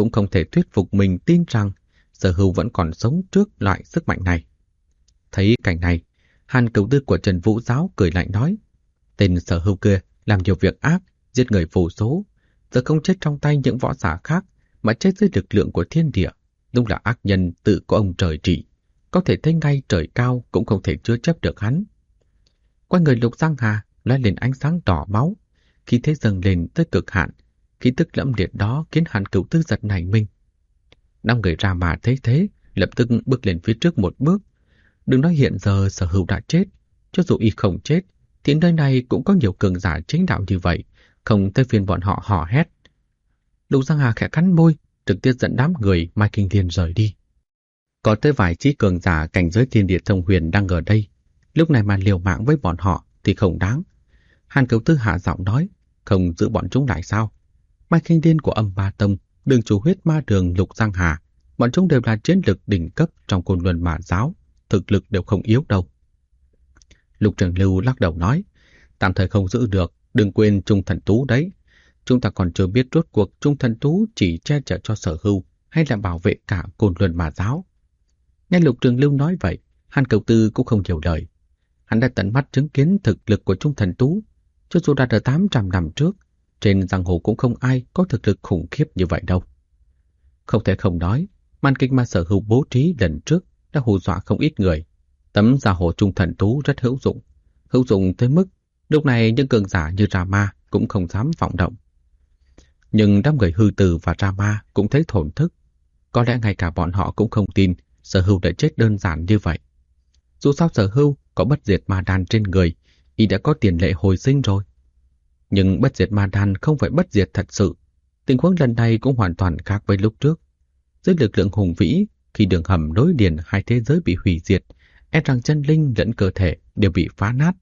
cũng không thể thuyết phục mình tin rằng Sở Hưu vẫn còn sống trước loại sức mạnh này. Thấy cảnh này, Hàn Cửu Tư của Trần Vũ Giáo cười lạnh nói, tên Sở Hưu kia làm nhiều việc ác, giết người vô số, giờ không chết trong tay những võ giả khác mà chết dưới lực lượng của thiên địa, đúng là ác nhân tự có ông trời trị, có thể thấy ngay trời cao cũng không thể chứa chấp được hắn. Quanh người Lục Giang Hà lóe lên ánh sáng đỏ máu, khí thế dâng lên tới cực hạn, khí tức lẫm liệt đó khiến Hàn Cửu Tư giật nảy mình. Năm người ra mà thấy thế, lập tức bước lên phía trước một bước. Đừng nói hiện giờ Sở Hưu đã chết, cho dù y không chết, thì nơi này cũng có nhiều cường giả chính đạo như vậy, không tới phiên bọn họ hò hét. Lục Giang Hà khẽ cắn môi, trực tiếp dẫn đám người Mai Kinh Thiên rời đi. Có tới vài chí cường giả cảnh giới thiên địa thông huyền đang ở đây, lúc này mà liều mạng với bọn họ thì không đáng. Hàn Cửu Tư hạ giọng nói, không giữ bọn chúng lại sao? Mai Kinh Thiên của Âm Ba Tông, đường chủ huyết ma đường Lục Giang Hà, bọn chúng đều là chiến lực đỉnh cấp trong Côn Luân Ma Giáo, thực lực đều không yếu đâu. Lục Trường Lưu lắc đầu nói, tạm thời không giữ được, đừng quên Trung Thần Tú đấy. Chúng ta còn chưa biết rốt cuộc Trung Thần Tú chỉ che chở cho Sở Hưu hay là bảo vệ cả Côn Luân Ma Giáo. Nghe Lục Trường Lưu nói vậy, Hàn Cửu Tư cũng không nhiều lời. Hắn đã tận mắt chứng kiến thực lực của Trung Thần Tú, cho dù đã ở 800 năm trước, trên giang hồ cũng không ai có thực lực khủng khiếp như vậy đâu. Không thể không nói, màn kịch mà Sở Hưu bố trí lần trước đã hù dọa không ít người. Tấm gia hồ Trung Thần Tú rất hữu dụng tới mức lúc này những cường giả như Rama cũng không dám vọng động. Nhưng đám người Hư Tử và Rama cũng thấy thổn thức. Có lẽ ngay cả bọn họ cũng không tin Sở Hưu đã chết đơn giản như vậy. Dù sao Sở Hưu có bất diệt ma đan trên người, y đã có tiền lệ hồi sinh rồi. Nhưng bất diệt ma đan không phải bất diệt thật sự. Tình huống lần này cũng hoàn toàn khác với lúc trước. Dưới lực lượng hùng vĩ, khi đường hầm nối liền hai thế giới bị hủy diệt, e rằng chân linh lẫn cơ thể đều bị phá nát.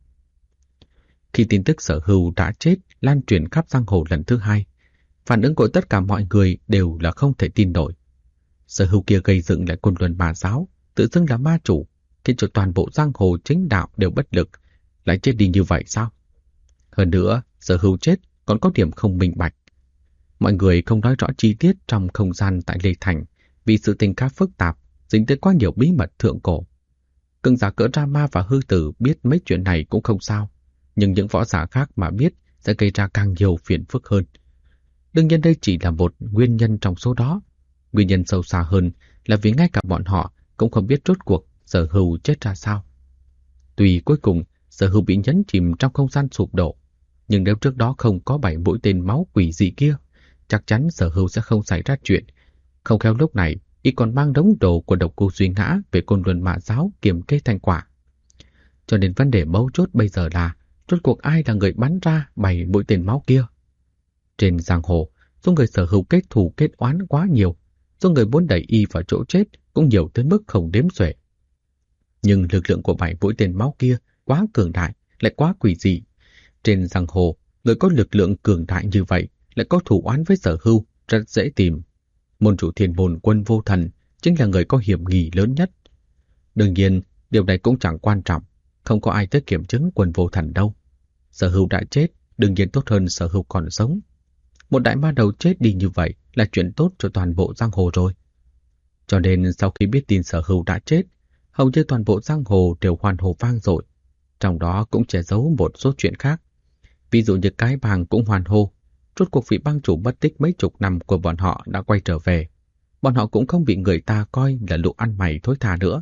Khi tin tức Sở Hưu đã chết lan truyền khắp giang hồ lần thứ hai, phản ứng của tất cả mọi người đều là không thể tin nổi. Sở Hưu kia gây dựng lại Côn Luân Ma Giáo, tự xưng là ma chủ, khiến cho toàn bộ giang hồ chính đạo đều bất lực, lại chết đi như vậy sao? Hơn nữa, Sở Hưu chết còn có điểm không minh bạch. Mọi người không nói rõ chi tiết trong không gian tại Lê Thành, vì sự tình khá phức tạp, dính tới quá nhiều bí mật thượng cổ. Cường giả cỡ Rama và Hư Tử biết mấy chuyện này cũng không sao, nhưng những võ giả khác mà biết sẽ gây ra càng nhiều phiền phức hơn. Đương nhiên đây chỉ là một nguyên nhân trong số đó. Nguyên nhân sâu xa hơn là vì ngay cả bọn họ cũng không biết rốt cuộc Sở Hưu chết ra sao. Tuy cuối cùng Sở Hưu bị nhấn chìm trong không gian sụp đổ, nhưng nếu trước đó không có 7 mũi tên máu quỷ dị kia, chắc chắn Sở Hưu sẽ không xảy ra chuyện. Không khéo lúc này y còn mang đống đồ của Độc Cô Duy Ngã về Côn Luân Ma Giáo kiểm kê thành quả. Cho nên vấn đề mấu chốt bây giờ là rốt cuộc ai là người bắn ra 7 mũi tên máu kia. Trên giang hồ, số người Sở Hưu kết thù kết oán quá nhiều, số người muốn đẩy y vào chỗ chết cũng nhiều tới mức không đếm xuể. Nhưng lực lượng của 7 mũi tên máu kia quá cường đại, lại quá quỷ dị. Trên giang hồ, người có lực lượng cường đại như vậy lại có thù oán với Sở Hưu rất dễ tìm. Môn chủ Thiên Môn Quân Vô Thần chính là người có hiểm nghi lớn nhất. Đương nhiên, điều này cũng chẳng quan trọng, không có ai tới kiểm chứng Quân Vô Thần đâu. Sở Hưu đã chết, đương nhiên tốt hơn Sở Hưu còn sống. Một đại ma đầu chết đi như vậy là chuyện tốt cho toàn bộ giang hồ rồi. Cho nên sau khi biết tin Sở Hưu đã chết, hầu như toàn bộ giang hồ đều hoan hô vang dội. Trong đó cũng che giấu một số chuyện khác. Ví dụ như cái bang cũng hoan hô, rốt cuộc vị bang chủ mất tích mấy chục năm của bọn họ đã quay trở về. Bọn họ cũng không bị người ta coi là lũ ăn mày thối tha nữa.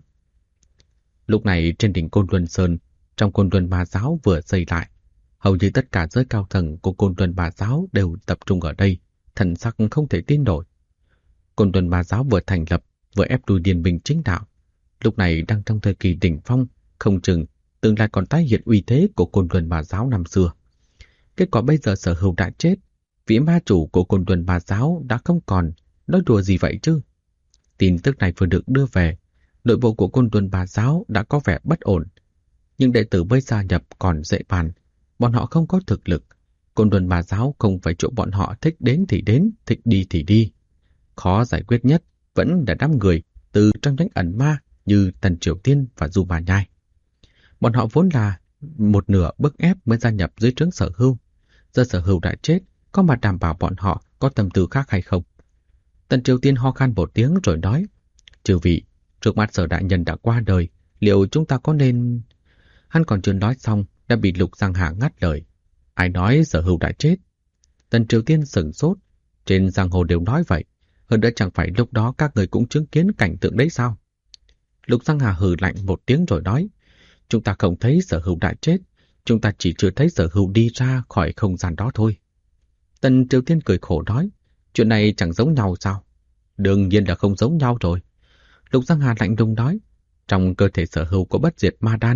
Lúc này trên đỉnh Côn Luân Sơn, trong Côn Luân Ma Giáo vừa xây lại, hầu như tất cả giới cao tầng của Côn Luân Ma Giáo đều tập trung ở đây, thần sắc không thể tin nổi. Côn Luân Ma Giáo vừa thành lập, vừa ép đuổi điền bình chính đạo, lúc này đang trong thời kỳ đỉnh phong, không chừng tương lai còn tái hiện uy thế của Côn Luân Ma Giáo năm xưa. Kết quả bây giờ Sở Hưu đã chết, vị ma chủ của Côn Luân Ma Giáo đã không còn, nói đùa gì vậy chứ? Tin tức này vừa được đưa về, nội bộ của Côn Luân Ma Giáo đã có vẻ bất ổn, nhưng đệ tử mới gia nhập còn dễ bàn, bọn họ không có thực lực. Côn Luân Ma Giáo không phải chỗ bọn họ thích đến thì đến, thích đi thì đi. Khó giải quyết nhất vẫn là đám người từ trong nhánh ẩn ma như Tần Triều Tiên và Du Bà Nhai. Bọn họ vốn là một nửa bức ép mới gia nhập dưới trướng Sở Hưu. Giờ Sở Hưu đã chết, có mà đảm bảo bọn họ có tâm tư khác hay không? Tần Triều Tiên ho khan một tiếng rồi nói, chư vị, trước mắt Sở đại nhân đã qua đời, liệu chúng ta có nên... Hắn còn chưa nói xong, đã bị Lục Giang Hà ngắt lời. Ai nói Sở Hưu đã chết? Tần Triều Tiên sửng sốt, trên giang hồ đều nói vậy, hơn nữa chẳng phải lúc đó các người cũng chứng kiến cảnh tượng đấy sao? Lục Giang Hà hừ lạnh một tiếng rồi nói, chúng ta không thấy Sở Hưu đã chết, chúng ta chỉ chưa thấy Sở Hưu đi ra khỏi không gian đó thôi. Tần Triều Tiên cười khổ nói, chuyện này chẳng giống nhau sao? Đương nhiên là không giống nhau rồi. Lục Giang Hà lạnh lùng nói, trong cơ thể Sở Hưu có bất diệt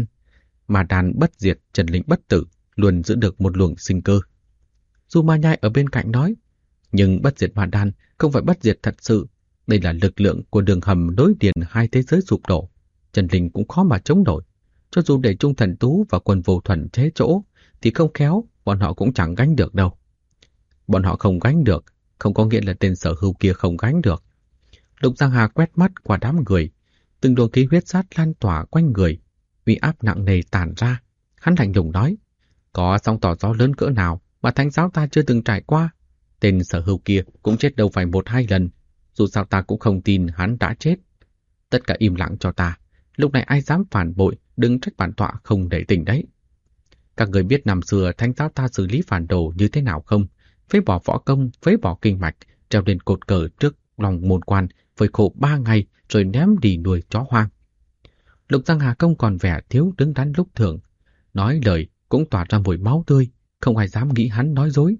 ma đan bất diệt, trần linh bất tử, luôn giữ được một luồng sinh cơ. Du Ma Nhai ở bên cạnh nói, nhưng bất diệt ma đan không phải bất diệt thật sự, đây là lực lượng của đường hầm nối liền hai thế giới sụp đổ, trần linh cũng khó mà chống nổi. Cho dù để Trung Thần Tú và Quân Vô Thuần thế chỗ, thì không khéo bọn họ cũng chẳng gánh được đâu. Bọn họ không gánh được, không có nghĩa là tên Sở Hưu kia không gánh được. Lục Giang Hà quét mắt qua đám người, từng luồng khí huyết sát lan tỏa quanh người, uy áp nặng nề tản ra. Hắn lạnh lùng nói, có sóng to gió lớn cỡ nào mà thánh giáo ta chưa từng trải qua. Tên Sở Hưu kia cũng chết đâu phải 1-2 lần, dù sao ta cũng không tin hắn đã chết. Tất cả im lặng cho ta, lúc này ai dám phản bội, đừng trách bản tọa không để tình đấy. Các người biết năm xưa thánh giáo ta xử lý phản đồ như thế nào không? Phế bỏ võ công, phế bỏ kinh mạch, treo lên cột cờ trước lòng môn quan, phơi khô 3 ngày rồi ném đi nuôi chó hoang. Lục Giang Hà không còn vẻ thiếu đứng đắn lúc thường, nói lời cũng tỏa ra mùi máu tươi, không ai dám nghĩ hắn nói dối.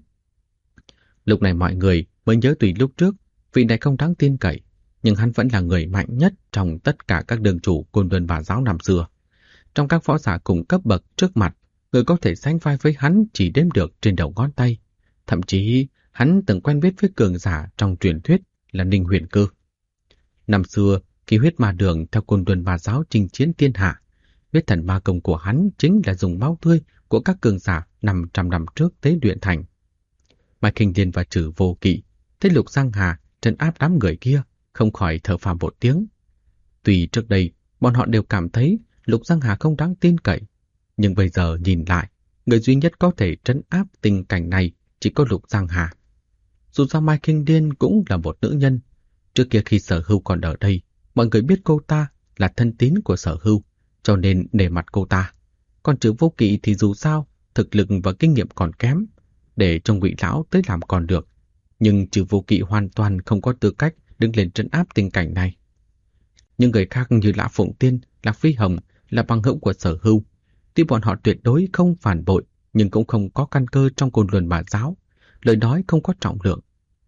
Lúc này mọi người mới nhớ tùy lúc trước, vị này không đáng tin cậy, nhưng hắn vẫn là người mạnh nhất trong tất cả các đường chủ Côn Luân Bà Giáo năm xưa. Trong các võ giả cùng cấp bậc trước mặt, người có thể sánh vai với hắn chỉ đếm được trên đầu ngón tay. Thậm chí, hắn từng quen biết với cường giả trong truyền thuyết là Ninh Huyền Cơ. Năm xưa, khi huyết ma đường theo Côn Luân Bà Giáo chinh chiến thiên hạ, huyết thần ma công của hắn chính là dùng máu tươi của các cường giả 500 năm trước tế luyện thành. Mai Kinh Điền và Trử Vô Kỵ thấy Lục Giang Hà trấn áp đám người kia, không khỏi thở phào một tiếng. Tuy trước đây, bọn họ đều cảm thấy Lục Giang Hà không đáng tin cậy, nhưng bây giờ nhìn lại, người duy nhất có thể trấn áp tình cảnh này chỉ có Lục Giang Hà. Dù sao Mai Kinh Điên cũng là một nữ nhân. Trước kia khi Sở Hưu còn ở đây, mọi người biết cô ta là thân tín của Sở Hưu, cho nên nể mặt cô ta. Còn Trử Vô Kỵ thì dù sao, thực lực và kinh nghiệm còn kém, để trong Ngụy lão tới làm còn được. Nhưng Trử Vô Kỵ hoàn toàn không có tư cách đứng lên trấn áp tình cảnh này. Những người khác như Lã Phụng Tiên, Lạc Phi Hồng là bằng hữu của Sở Hưu. Tuy bọn họ tuyệt đối không phản bội, nhưng cũng không có căn cơ trong Côn Luân Bà Giáo, lời nói không có trọng lượng.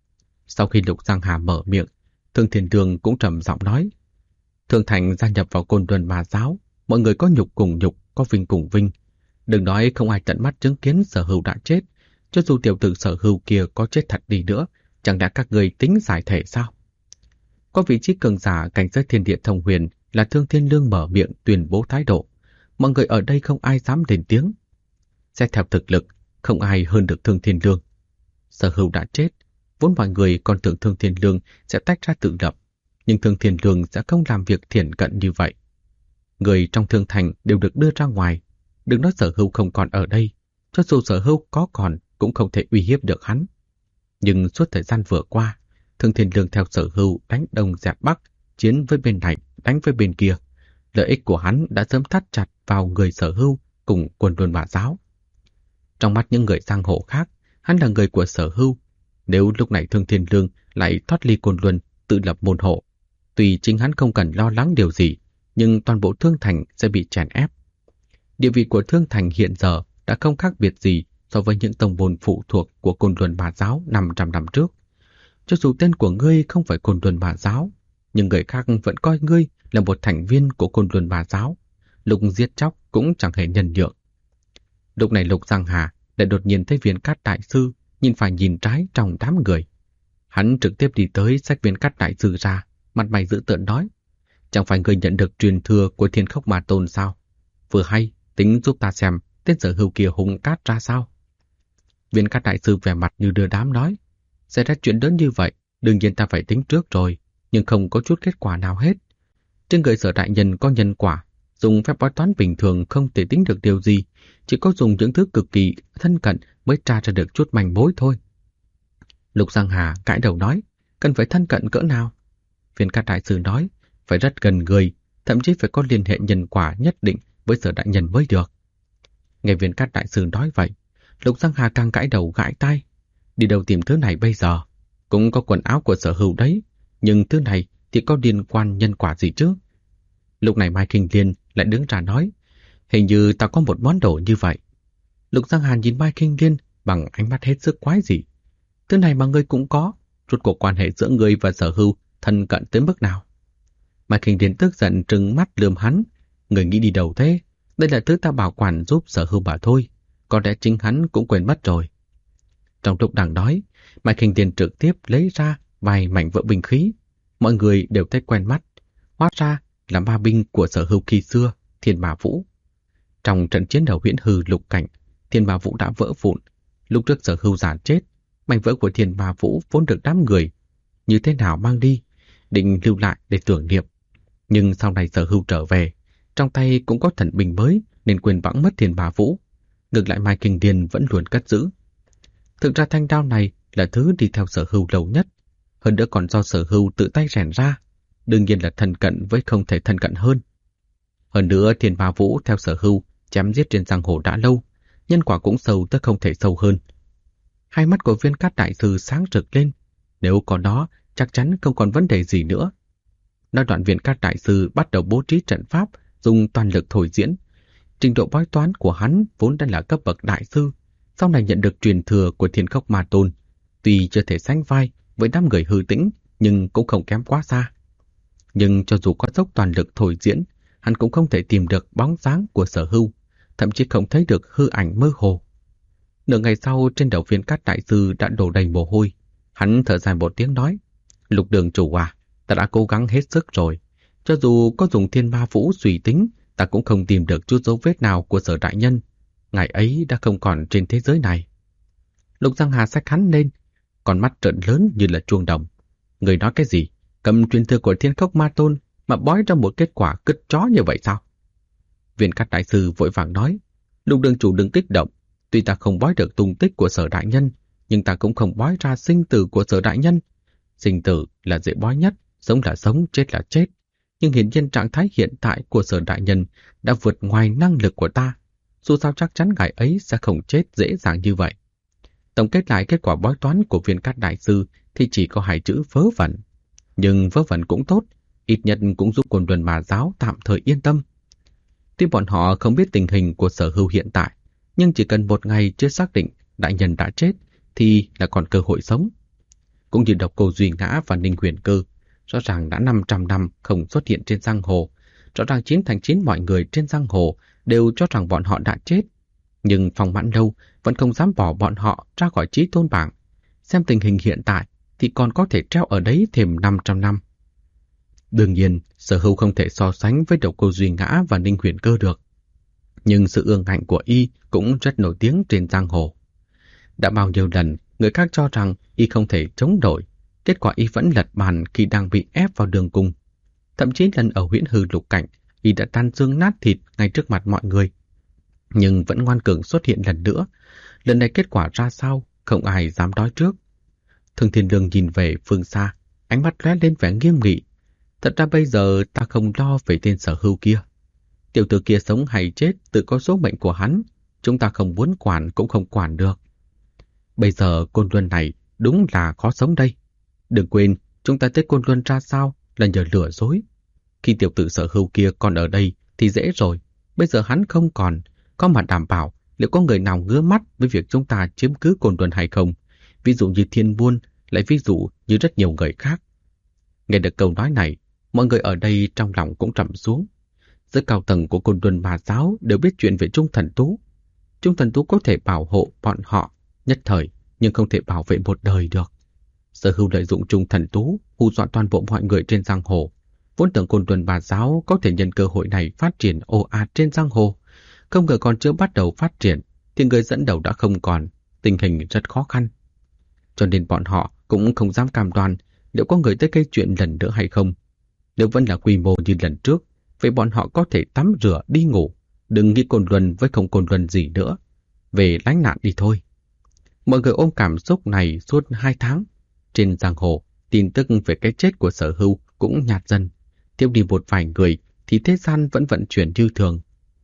Sau khi Lục Giang Hà mở miệng, Thương Thiên Đường cũng trầm giọng nói, Thương Thành gia nhập vào Côn Luân Bà Giáo, mọi người có nhục cùng nhục, có vinh cùng vinh. Đừng nói không ai tận mắt chứng kiến Sở Hưu đã chết, cho dù tiểu tử Sở Hưu kia có chết thật đi nữa, chẳng lẽ các người tính giải thể sao? Có vị trí cường giả cảnh giới thiên địa thông huyền là Thương Thiên Lương mở miệng tuyên bố thái độ. Mọi người ở đây không ai dám lên tiếng. Xét theo thực lực, không ai hơn được Thương Thiên Lương. Sở Hưu đã chết, vốn mọi người còn tưởng Thương Thiên Lương sẽ tách ra tự lập, nhưng Thương Thiên Lương sẽ không làm việc thiển cận như vậy. Người trong Thương Thành đều được đưa ra ngoài, đừng nói Sở Hưu không còn ở đây, cho dù Sở Hưu có còn cũng không thể uy hiếp được hắn. Nhưng suốt thời gian vừa qua, Thương Thiên Lương theo Sở Hưu đánh đông dẹp bắc, chiến với bên này, đánh với bên kia. Lợi ích của hắn đã sớm thắt chặt vào người Sở Hưu cùng Quân Luân Bà Giáo. Trong mắt những người giang hồ khác, hắn là người của Sở Hưu. Nếu lúc này Thương Thiên Lương lại thoát ly Côn Luân, tự lập môn hộ, tuy chính hắn không cần lo lắng điều gì, nhưng toàn bộ Thương Thành sẽ bị chèn ép. Địa vị của Thương Thành hiện giờ đã không khác biệt gì so với những tông môn phụ thuộc của Côn Luân Bà Giáo 500 năm trước. Cho dù tên của ngươi không phải Côn Luân Bà Giáo, nhưng người khác vẫn coi ngươi là một thành viên của Côn Luân Bà Giáo. Lúc giết chóc cũng chẳng hề nhân nhượng. Lúc này Lục Giang Hà lại đột nhiên thấy Viên Cát Đại Sư nhìn phải nhìn trái trong đám người. Hắn trực tiếp đi tới xách Viên Cát Đại Sư ra, mặt mày dữ tợn nói, chẳng phải ngươi nhận được truyền thừa của Thiên Khốc Ma Tôn sao? Vừa hay, tính giúp ta xem tên Sở Hưu kia hung cát ra sao? Viên Cát Đại Sư vẻ mặt như đưa đám nói, xảy ra chuyện lớn như vậy, đương nhiên ta phải tính trước rồi, nhưng không có chút kết quả nào hết. Trên người Sở đại nhân có nhân quả, dùng phép bói toán bình thường không thể tính được điều gì, chỉ có dùng những thứ cực kỳ thân cận mới tra ra được chút manh mối thôi. Lục Giang Hà cãi đầu nói, cần phải thân cận cỡ nào? Viên Cát đại sư nói, phải rất gần người, thậm chí phải có liên hệ nhân quả nhất định với Sở đại nhân mới được. Nghe Viên Cát đại sư nói vậy, Lục Giang Hà càng gãi đầu gãi tai. Đi đâu tìm thứ này bây giờ? Cũng có quần áo của Sở Hưu đấy, nhưng thứ này thì có liên quan nhân quả gì chứ? Lúc này Mai Kinh Liên lại đứng ra nói, hình như ta có một món đồ như vậy. Lục Giang Hà nhìn Mai Kinh Liên bằng ánh mắt hết sức quái dị. Thứ này mà ngươi cũng có, rốt cuộc quan hệ giữa ngươi và Sở Hưu thân cận tới mức nào? Mai Kinh Liên tức giận trừng mắt lườm hắn, người nghĩ đi đâu thế? Đây là thứ ta bảo quản giúp Sở Hưu bà thôi, có lẽ chính hắn cũng quên mất rồi. Trong lúc đang nói, Mai Kinh Liên trực tiếp lấy ra vài mảnh vỡ binh khí. Mọi người đều thấy quen mắt, hóa ra là ma binh của Sở Hưu khi xưa, Thiên Ma Vũ. Trong trận chiến đầu Huyễn Hư Lục Cảnh, Thiên Ma Vũ đã vỡ vụn. Lúc trước Sở Hưu giả chết, mảnh vỡ của Thiên Ma Vũ vốn được đám người như thế nào mang đi, định lưu lại để tưởng niệm. Nhưng sau này Sở Hưu trở về, trong tay cũng có thần binh mới nên quên bẵng mất Thiên Ma Vũ. Ngược lại Mai Kinh Liên vẫn luôn cất giữ. Thực ra thanh đao này là thứ đi theo Sở Hưu lâu nhất, hơn nữa còn do Sở Hưu tự tay rèn ra, đương nhiên là thân cận với không thể thân cận hơn. Hơn nữa Thiên Ma Vũ theo Sở Hưu chém giết trên giang hồ đã lâu, nhân quả cũng sâu tới không thể sâu hơn. Hai mắt của Viên Cát đại sư sáng rực lên, nếu có nó chắc chắn không còn vấn đề gì nữa. Nói đoạn Viên Cát đại sư bắt đầu bố trí trận pháp, dùng toàn lực thôi diễn. Trình độ bói toán của hắn vốn đã là cấp bậc đại sư, sau này nhận được truyền thừa của Thiên Khốc Ma Tôn, tuy chưa thể sánh vai với đám người hư tĩnh nhưng cũng không kém quá xa. Nhưng cho dù có dốc toàn lực thôi diễn, hắn cũng không thể tìm được bóng dáng của Sở Hưu, thậm chí không thấy được hư ảnh mơ hồ. Nửa ngày sau trên đầu Viên Cát đại sư đã đổ đầy mồ hôi, hắn thở dài một tiếng nói, Lục đường chủ à, ta đã cố gắng hết sức rồi, cho dù có dùng Thiên Ma Vũ suy tính, ta cũng không tìm được chút dấu vết nào của Sở đại nhân, ngài ấy đã không còn trên thế giới này. Lục Giang Hà xách hắn lên, con mắt trợn lớn như là chuông đồng. Người nói cái gì? Cầm truyền thừa của Thiên Khốc Ma Tôn mà bói ra một kết quả cứt chó như vậy sao? Viên Cát đại sư vội vàng nói, Lục đường chủ đừng kích động, tuy ta không bói được tung tích của Sở đại nhân, nhưng ta cũng không bói ra sinh tử của Sở đại nhân. Sinh tử là dễ bói nhất, sống là sống, chết là chết. Nhưng hiển nhiên trạng thái hiện tại của Sở đại nhân đã vượt ngoài năng lực của ta. Dù sao chắc chắn ngài ấy sẽ không chết dễ dàng như vậy. Tổng kết lại kết quả bói toán của Viên Cát đại sư thì chỉ có hai chữ vớ vẩn. Nhưng vớ vẩn cũng tốt, ít nhất cũng giúp Côn Luân Ma giáo tạm thời yên tâm. Tuy bọn họ không biết tình hình của Sở Hưu hiện tại, nhưng chỉ cần một ngày chưa xác định đại nhân đã chết thì là còn cơ hội sống. Cũng như Độc Cô Duy Ngã và Ninh Huyền Cơ, rõ ràng đã 500 năm không xuất hiện trên giang hồ, rõ ràng 9/9 mọi người trên giang hồ đều cho rằng bọn họ đã chết. Nhưng Phong Mãn Lâu vẫn không dám bỏ bọn họ ra khỏi Chí Tôn bảng. Xem tình hình hiện tại thì còn có thể treo ở đấy thêm 500 năm. Đương nhiên, Sở Hưu không thể so sánh với Độc Cô Duy Ngã và Ninh Huyền Cơ được. Nhưng sự ương ngạnh của y cũng rất nổi tiếng trên giang hồ. Đã bao nhiêu lần người khác cho rằng y không thể chống đổi, kết quả y vẫn lật bàn khi đang bị ép vào đường cùng. Thậm chí lần ở Huyễn Hư Lục Cảnh, y đã tan xương nát thịt ngay trước mặt mọi người. Nhưng vẫn ngoan cường xuất hiện lần nữa. Lần này kết quả ra sao, không ai dám nói trước. Thường Thiên Lương nhìn về phương xa, ánh mắt lóe lên vẻ nghiêm nghị. Thật ra bây giờ ta không lo về tên Sở Hưu kia. Tiểu tử kia sống hay chết tự có số mệnh của hắn, chúng ta không muốn quản cũng không quản được. Bây giờ Côn Luân này đúng là khó sống đây. Đừng quên, chúng ta tới Côn Luân ra sao là nhờ lừa dối. Khi tiểu tử Sở Hưu kia còn ở đây thì dễ rồi, bây giờ hắn không còn, có mà đảm bảo liệu có người nào ngứa mắt với việc chúng ta chiếm cứ Côn Luân hay không? Ví dụ như Thiên Buôn, lại ví dụ như rất nhiều người khác. Nghe được câu nói này, mọi người ở đây trong lòng cũng trầm xuống. Giữa cao tầng của Côn Luân Ma giáo đều biết chuyện về Trung Thần Tú. Trung Thần Tú có thể bảo hộ bọn họ nhất thời, nhưng không thể bảo vệ một đời được. Sở Hưu lợi dụng Trung Thần Tú hù dọa toàn bộ mọi người trên giang hồ. Vốn tưởng Côn Luân Ma giáo có thể nhân cơ hội này phát triển ồ ạt trên giang hồ. Không ngờ còn chưa bắt đầu phát triển thì người dẫn đầu đã không còn, tình hình rất khó khăn. Cho nên bọn họ cũng không dám cam đoan liệu có người tới gây chuyện lần nữa hay không. Nếu vẫn là quy mô như lần trước, vậy bọn họ có thể tắm rửa đi ngủ, đừng nghĩ Côn Luân với không Côn Luân gì nữa. Về lánh nạn đi thôi. Mọi người ôm cảm xúc này suốt 2 tháng. Trên giang hồ, tin tức về cái chết của Sở Hưu cũng nhạt dần. Thiếu đi một vài người thì thế gian vẫn vận chuyển như thường.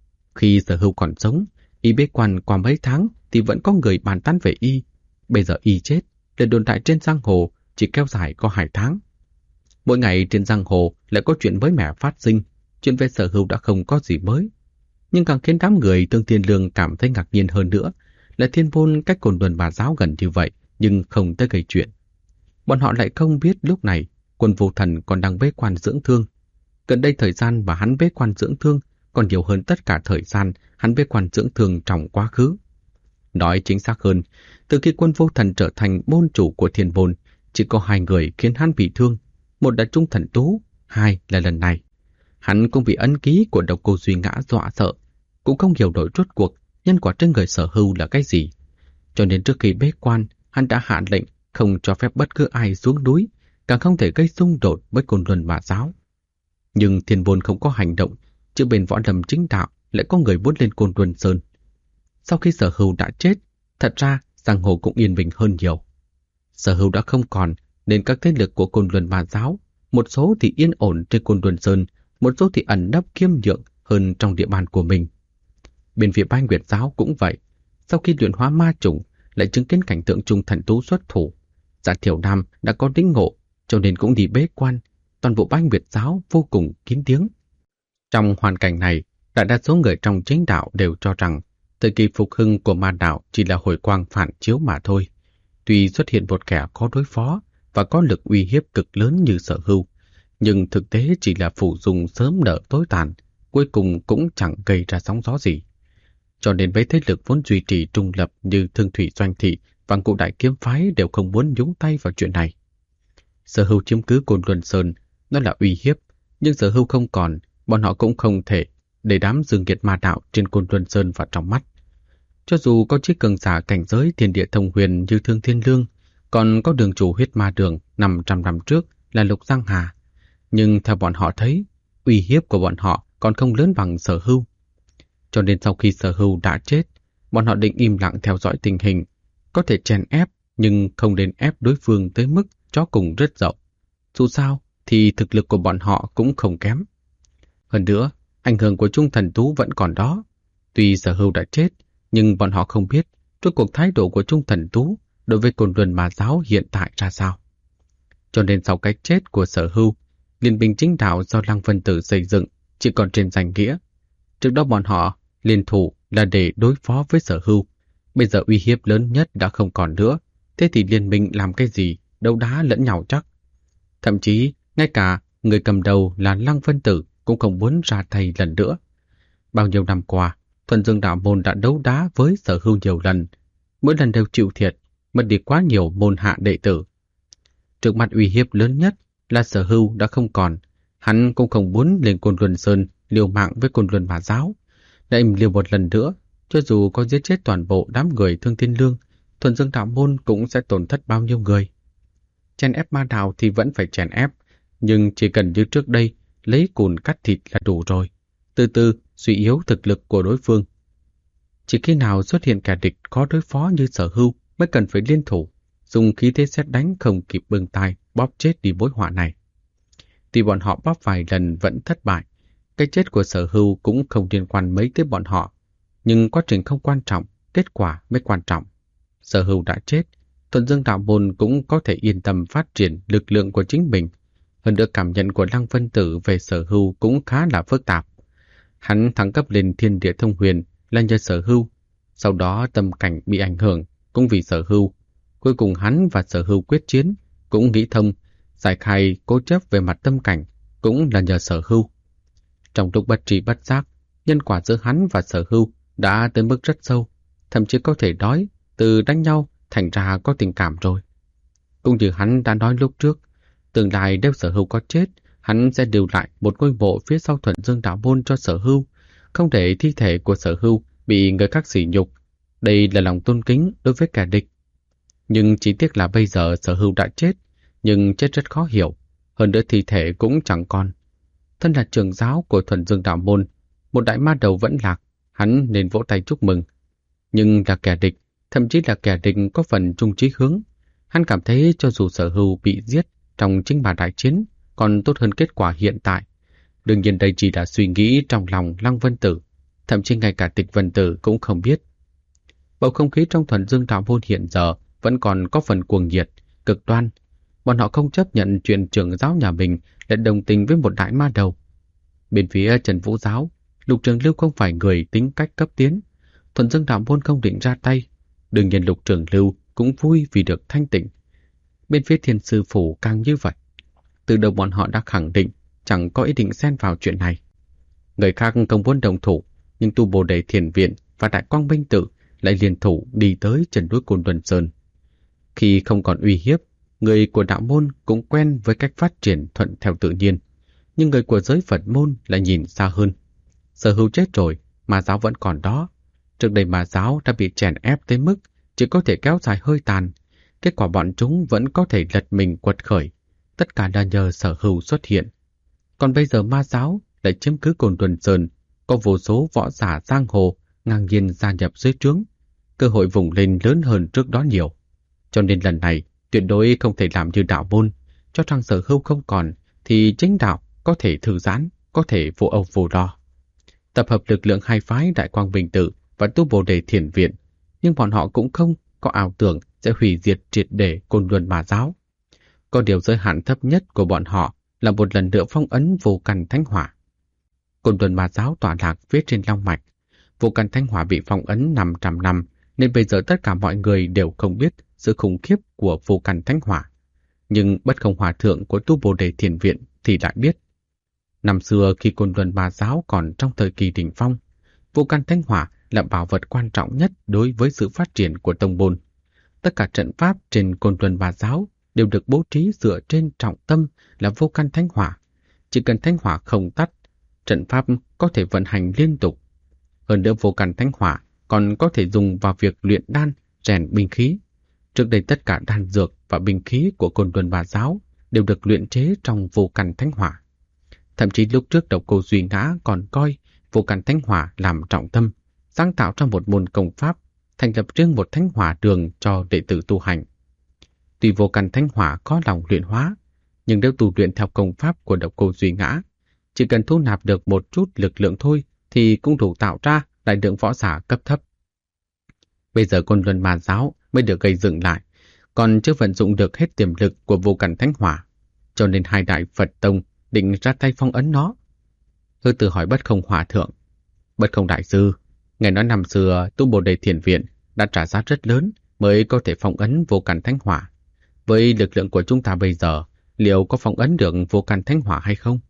Khi Sở Hưu còn sống, y bế quan qua mấy tháng thì vẫn có người bàn tán về y. Bây giờ y chết, lời đồn đại trên giang hồ chỉ kéo dài có 2 tháng. Mỗi ngày trên giang hồ lại có chuyện mới mẻ phát sinh, chuyện về Sở Hưu đã không có gì mới. Nhưng càng khiến đám người Tương Thiên Lương cảm thấy ngạc nhiên hơn nữa là Thiên Môn cách Côn Luân Bà Giáo gần như vậy nhưng không tới gây chuyện. Bọn họ lại không biết lúc này Quân Vô Thần còn đang bế quan dưỡng thương. Gần đây thời gian mà hắn bế quan dưỡng thương còn nhiều hơn tất cả thời gian hắn bế quan dưỡng thương trong quá khứ. Nói chính xác hơn, từ khi Quân Vô Thần trở thành môn chủ của Thiên Môn, chỉ có 2 người khiến hắn bị thương. Một là Trung Thần Tú, 2 là lần này. Hắn cũng bị ấn ký của Độc Cô Duy Ngã dọa sợ, cũng không hiểu nổi rốt cuộc nhân quả trên người Sở Hưu là cái gì. Cho nên trước khi bế quan, hắn đã hạ lệnh không cho phép bất cứ ai xuống núi, càng không thể gây xung đột với Côn Luân Bà Giáo. Nhưng Thiên Môn không có hành động, chứ bên võ lâm chính đạo lại có người muốn lên Côn Luân Sơn. Sau khi Sở Hưu đã chết, thật ra giang hồ cũng yên bình hơn nhiều. Sở Hưu đã không còn, nên các thế lực của Côn Luân Bà Giáo, một số thì yên ổn trên Côn Luân Sơn, một số thì ẩn nấp khiêm nhượng hơn trong địa bàn của mình. Bên phía Bái Nguyệt Giáo cũng vậy, sau khi luyện hóa ma chủng, lại chứng kiến cảnh tượng Trung Thần Tú xuất thủ. Dạ Thiểu Nam đã có lĩnh ngộ, cho nên cũng đi bế quan. Toàn bộ Bái Nguyệt Giáo vô cùng kín tiếng. Trong hoàn cảnh này, đại đa số người trong chính đạo đều cho rằng thời kỳ phục hưng của ma đạo chỉ là hồi quang phản chiếu mà thôi. Tuy xuất hiện một kẻ có đối phó và có lực uy hiếp cực lớn như Sở Hưu, nhưng thực tế chỉ là phụ dùng sớm nở tối tàn, cuối cùng cũng chẳng gây ra sóng gió gì. Cho nên mấy thế lực vốn duy trì trung lập như Thương Thủy Doanh Thị và Ngũ Đại Kiếm Phái đều không muốn nhúng tay vào chuyện này. Sở Hưu chiếm cứ Côn Luân Sơn, nó là uy hiếp, nhưng Sở Hưu không còn, bọn họ cũng không thể để đám dương nghiệt ma đạo trên Côn Luân Sơn vào trong mắt. Cho dù có chiếc cường giả cảnh giới thiên địa thông huyền như Thương Thiên Lương, còn có đường chủ huyết ma đường 500 năm trước là Lục Giang Hà, nhưng theo bọn họ thấy, uy hiếp của bọn họ còn không lớn bằng Sở Hưu. Cho nên sau khi Sở Hưu đã chết, bọn họ định im lặng theo dõi tình hình, có thể chèn ép nhưng không đến ép đối phương tới mức chó cùng rất dậu. Dù sao thì thực lực của bọn họ cũng không kém. Hơn nữa, ảnh hưởng của Trung Thần Tú vẫn còn đó. Tuy Sở Hưu đã chết, nhưng bọn họ không biết rốt cuộc thái độ của Trung Thần Tú đối với Côn Luân Ma Giáo hiện tại ra sao. Cho nên sau cái chết của Sở Hưu, liên minh chính đạo do Lăng Vân Tử xây dựng chỉ còn trên danh nghĩa. Trước đó bọn họ liên thủ là để đối phó với Sở Hưu. Bây giờ uy hiếp lớn nhất đã không còn nữa, thế thì liên minh làm cái gì, đấu đá lẫn nhau chắc. Thậm chí, ngay cả người cầm đầu là Lăng Vân Tử cũng không muốn ra tay lần nữa. Bao nhiêu năm qua, Thuần Dương Đạo Môn đã đấu đá với Sở Hưu nhiều lần, mỗi lần đều chịu thiệt, mất đi quá nhiều môn hạ đệ tử. Trước mặt uy hiếp lớn nhất là Sở Hưu đã không còn, hắn cũng không muốn lên Côn Luân Sơn liều mạng với Côn Luân Ma Giáo. Để liều một lần nữa, cho dù có giết chết toàn bộ đám người Thương Thiên Lương, Thuần Dương Đạo Môn cũng sẽ tổn thất bao nhiêu người. Chèn ép ma đạo thì vẫn phải chèn ép, nhưng chỉ cần như trước đây, lấy cùn cắt thịt là đủ rồi. Từ từ suy yếu thực lực của đối phương. Chỉ khi nào xuất hiện kẻ địch khó đối phó như Sở Hưu mới cần phải liên thủ, dùng khí thế sét đánh không kịp bưng tay bóp chết đi mối họa này. Tuy bọn họ bóp vài lần vẫn thất bại, cái chết của Sở Hưu cũng không liên quan mấy tới bọn họ, nhưng quá trình không quan trọng, kết quả mới quan trọng. Sở Hưu đã chết, Thuần Dương Đạo Môn cũng có thể yên tâm phát triển lực lượng của chính mình. Hơn nữa cảm nhận của Lăng Vân Tử về Sở Hưu cũng khá là phức tạp. Hắn thăng cấp lên Thiên Địa Thông Huyền là nhờ Sở Hưu, sau đó tâm cảnh bị ảnh hưởng cũng vì Sở Hưu. Cuối cùng hắn và Sở Hưu quyết chiến, cũng nghĩ thông, giải khai cố chấp về mặt tâm cảnh cũng là nhờ Sở Hưu. Trong lúc bất tri bất giác, nhân quả giữa hắn và Sở Hưu đã tới mức rất sâu, thậm chí có thể nói từ đánh nhau thành ra có tình cảm rồi. Cũng như hắn đã nói lúc trước, tương lai nếu Sở Hưu có chết, hắn sẽ lưu lại một ngôi mộ phía sau Thuần Dương Đạo Môn cho Sở Hưu, không để thi thể của Sở Hưu bị người khác sỉ nhục. Đây là lòng tôn kính đối với kẻ địch. Nhưng chỉ tiếc là bây giờ Sở Hưu đã chết, nhưng chết rất khó hiểu, hơn nữa thi thể cũng chẳng còn. Thân là trưởng giáo của Thuần Dương Đạo Môn, một đại ma đầu vẫn lạc, hắn nên vỗ tay chúc mừng. Nhưng là kẻ địch, thậm chí là kẻ địch có phần chung chí hướng, hắn cảm thấy cho dù Sở Hưu bị giết, trong chính bà đại chiến còn tốt hơn kết quả hiện tại. Đương nhiên đây chỉ là suy nghĩ trong lòng Lăng Vân Tử, thậm chí ngay cả Tịch Vân Tử cũng không biết. Bầu không khí trong Thuần Dương Đạo Môn hiện giờ vẫn còn có phần cuồng nhiệt, cực đoan. Bọn họ không chấp nhận chuyện trưởng giáo nhà mình lại đồng tình với một đại ma đầu. Bên phía Trần Vũ Giáo, Lục Trường Lưu không phải người tính cách cấp tiến. Thuần Dương Đạo Môn không định ra tay. Đương nhiên Lục Trường Lưu cũng vui vì được thanh tịnh. Bên phía Thiên Sư Phủ càng như vậy. Từ đầu bọn họ đã khẳng định chẳng có ý định xen vào chuyện này. Người khác không muốn đồng thủ, nhưng Tu Bồ Đề Thiền Viện và Đại Quang Minh Tự lại liên thủ đi tới chân núi Côn Luân Sơn. Khi không còn uy hiếp, người của đạo môn cũng quen với cách phát triển thuận theo tự nhiên, nhưng người của giới Phật môn lại nhìn xa hơn. Sở Hữu chết rồi, Ma giáo vẫn còn đó. Trước đây Ma giáo đã bị chèn ép tới mức chỉ có thể kéo dài hơi tàn. Kết quả bọn chúng vẫn có thể lật mình quật khởi. Tất cả là nhờ Sở Hữu xuất hiện. Còn bây giờ Ma giáo lại chiếm cứ Côn Luân Sơn, có vô số võ giả giang hồ ngang nhiên gia nhập dưới trướng, cơ hội vùng lên lớn hơn trước đó nhiều. Cho nên lần này tuyệt đối không thể làm như đạo môn, cho rằng Sở Hữu không còn thì chính đạo có thể thư giãn, có thể vô âu vô lo. Tập hợp lực lượng hai phái Đại Quang Bình Tự và Tu Bồ Đề Thiền Viện, nhưng bọn họ cũng không có ảo tưởng sẽ hủy diệt triệt để Côn Luân Ma giáo. Có điều giới hạn thấp nhất của bọn họ là một lần nữa phong ấn Vô Căn Thánh Hỏa. Côn Luân Ma giáo tọa lạc phía trên Long Mạch. Vô Căn Thánh Hỏa bị phong ấn 500 năm, nên bây giờ tất cả mọi người đều không biết sự khủng khiếp của Vô Căn Thánh Hỏa. Nhưng Bất Không Hòa Thượng của Tu Bồ Đề Thiền Viện thì lại biết. Năm xưa khi Côn Luân Ma giáo còn trong thời kỳ đỉnh phong, Vô Căn Thánh Hỏa là bảo vật quan trọng nhất đối với sự phát triển của tông môn. Tất cả trận pháp trên Côn Luân Ma giáo đều được bố trí dựa trên trọng tâm là Vô Căn Thánh Hỏa. Chỉ cần Thánh Hỏa không tắt, trận pháp có thể vận hành liên tục. Hơn nữa Vô Căn Thánh Hỏa còn có thể dùng vào việc luyện đan, rèn binh khí. Trước đây tất cả đan dược và binh khí của Côn Luân Ma giáo đều được luyện chế trong Vô Căn Thánh Hỏa. Thậm chí lúc trước Độc Cô Duy Ngã còn coi Vô Căn Thánh Hỏa làm trọng tâm, sáng tạo ra một môn công pháp, thành lập riêng một Thánh Hỏa đường cho đệ tử tu hành. Tuy Vô Căn Thánh Hỏa có lòng luyện hóa, nhưng nếu tu luyện theo công pháp của Độc Cô Duy Ngã, chỉ cần thu nạp được một chút lực lượng thôi thì cũng đủ tạo ra đại lượng võ giả cấp thấp. Bây giờ Côn Luân Ma giáo mới được gây dựng lại, còn chưa vận dụng được hết tiềm lực của Vô Căn Thánh Hỏa, cho nên hai đại Phật tông định ra tay phong ấn nó. Hư Tử hỏi Bất Không Hòa Thượng: Bất Không đại sư, nghe nói năm xưa Tu Bồ Đề Thiền Viện đã trả giá rất lớn mới có thể phong ấn Vô Căn Thánh Hỏa. Với lực lượng của chúng ta bây giờ, liệu có phong ấn được Vô Căn Thánh Hỏa hay không?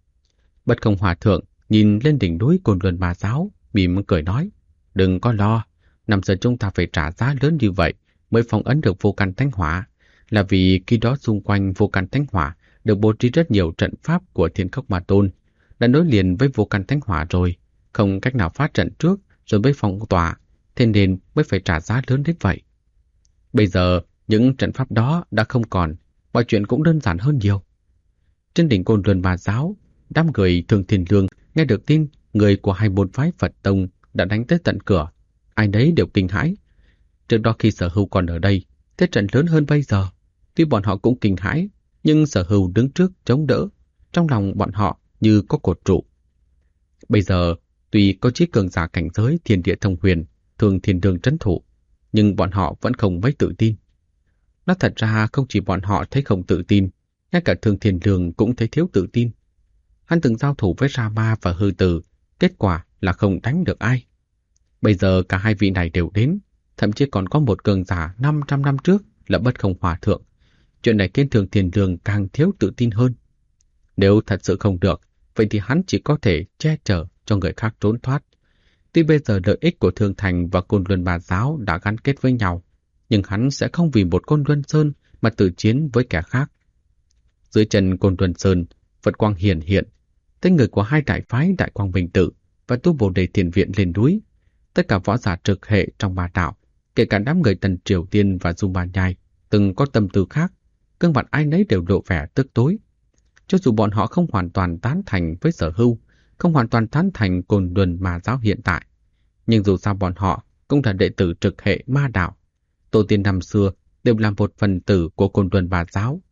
Bất Không Hòa Thượng nhìn lên đỉnh núi Côn Luân Ma giáo, mỉm cười nói: Đừng có lo, năm xưa chúng ta phải trả giá lớn như vậy mới phong ấn được Vô Căn Thánh Hỏa, là vì khi đó xung quanh Vô Căn Thánh Hỏa được bố trí rất nhiều trận pháp của Thiên Khốc Ma Tôn, đã nối liền với Vô Căn Thánh Hỏa rồi, không cách nào phá trận trước rồi mới phong tỏa, thế nên mới phải trả giá lớn đến vậy. Bây giờ những trận pháp đó đã không còn, mọi chuyện cũng đơn giản hơn nhiều. Trên đỉnh Côn Luân Ma giáo, đám người Thường Thiên Lương nghe được tin người của hai môn phái Phật tông đã đánh tới tận cửa, ai nấy đều kinh hãi. Trước đó khi Sở Hữu còn ở đây, thế trận lớn hơn bây giờ, tuy bọn họ cũng kinh hãi, nhưng Sở Hữu đứng trước chống đỡ, trong lòng bọn họ như có cột trụ. Bây giờ, tuy có chí cường giả cảnh giới thiên địa thông huyền, Thường Thiên Lương trấn thủ, nhưng bọn họ vẫn không mấy tự tin. Nói thật ra không chỉ bọn họ thấy không tự tin, ngay cả Thường Thiên Lương cũng thấy thiếu tự tin. Hắn từng giao thủ với Rama và Hư Tử, kết quả là không đánh được ai. Bây giờ cả hai vị này đều đến, thậm chí còn có một cường giả 500 năm trước là Bất Không Hòa Thượng. Chuyện này khiến Thường Thiên Lương càng thiếu tự tin hơn. Nếu thật sự không được, vậy thì hắn chỉ có thể che chở cho người khác trốn thoát. Tuy bây giờ lợi ích của Thương Thành và Côn Luân Ma giáo đã gắn kết với nhau, nhưng hắn sẽ không vì một Côn Luân Sơn mà tự chiến với kẻ khác. Dưới chân Côn Luân Sơn, Phật quang hiển hiện, tên người của hai đại phái Đại Quang Bình Tự và Tu Bồ Đề Thiền Viện lên núi. Tất cả võ giả trực hệ trong ba đạo, kể cả đám người Tần Triều Tiên và Dung Ba Nhai, từng có tâm tư khác, gương mặt ai nấy đều lộ vẻ tức tối. Cho dù bọn họ không hoàn toàn tán thành với Sở Hữu, không hoàn toàn tán thành Côn Luân Ma giáo hiện tại, nhưng dù sao bọn họ cũng là đệ tử trực hệ ma đạo. Tổ tiên năm xưa đều là một phần tử của Côn Luân Ma giáo.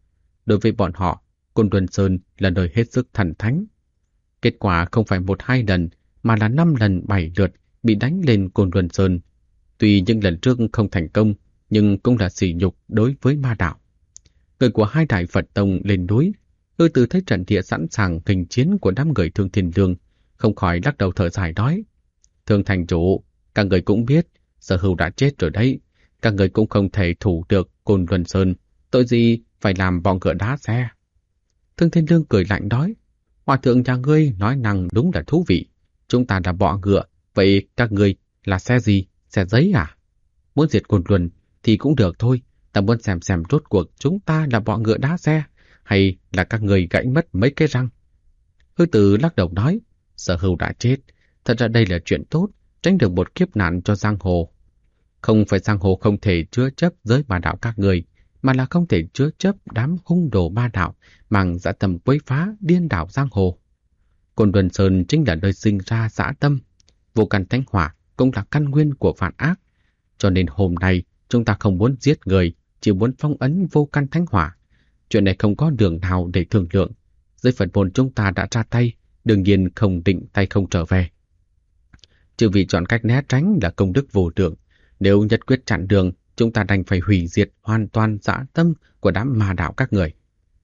đối với bọn họ, Côn Luân Sơn là nơi hết sức thần thánh. Kết quả không phải 1-2 lần, mà là 5 lần 7 lượt bị đánh lên Côn Luân Sơn. Tuy những lần trước không thành công, nhưng cũng là sỉ nhục đối với ma đạo. Người của 2 đại Phật tông lên núi, Hư Tử thấy trận địa sẵn sàng nghênh chiến của đám người Thương Thiên Lương, không khỏi lắc đầu thở dài nói: Thương thành chủ, các người cũng biết, Sở Hưu đã chết rồi đấy, các người cũng không thể thủ được Côn Luân Sơn, tội gì phải làm bọ ngựa đá xe. Thương Thiên Lương cười lạnh nói: Hòa thượng nhà ngươi nói năng đúng là thú vị, chúng ta là bọ ngựa, vậy các ngươi là xe gì, xe giấy à? Muốn diệt Côn Luân thì cũng được thôi, ta muốn xem rốt cuộc chúng ta là bọ ngựa đá xe, hay là các người gãy mất mấy cái răng. Hư Tử lắc đầu nói: Sở Hưu đã chết, thật ra đây là chuyện tốt, tránh được một kiếp nạn cho giang hồ. Không phải giang hồ không thể chứa chấp giới ma đạo các người, mà là không thể chứa chấp đám hung đồ ma đạo mang dã tâm quấy phá điên đảo giang hồ. Côn Luân Sơn chính là nơi sinh ra dã tâm, Vô Căn Thánh Hỏa cũng là căn nguyên của vạn ác, cho nên hôm nay chúng ta không muốn giết người, chỉ muốn phong ấn Vô Căn Thánh Hỏa. Chuyện này không có đường nào để thương lượng. Dưới Phật môn chúng ta đã ra tay, đương nhiên không định tay không trở về. Trừ vì chọn cách né tránh là công đức vô lượng, nếu nhất quyết chặn đường, chúng ta đành phải hủy diệt hoàn toàn dã tâm của đám ma đạo các người.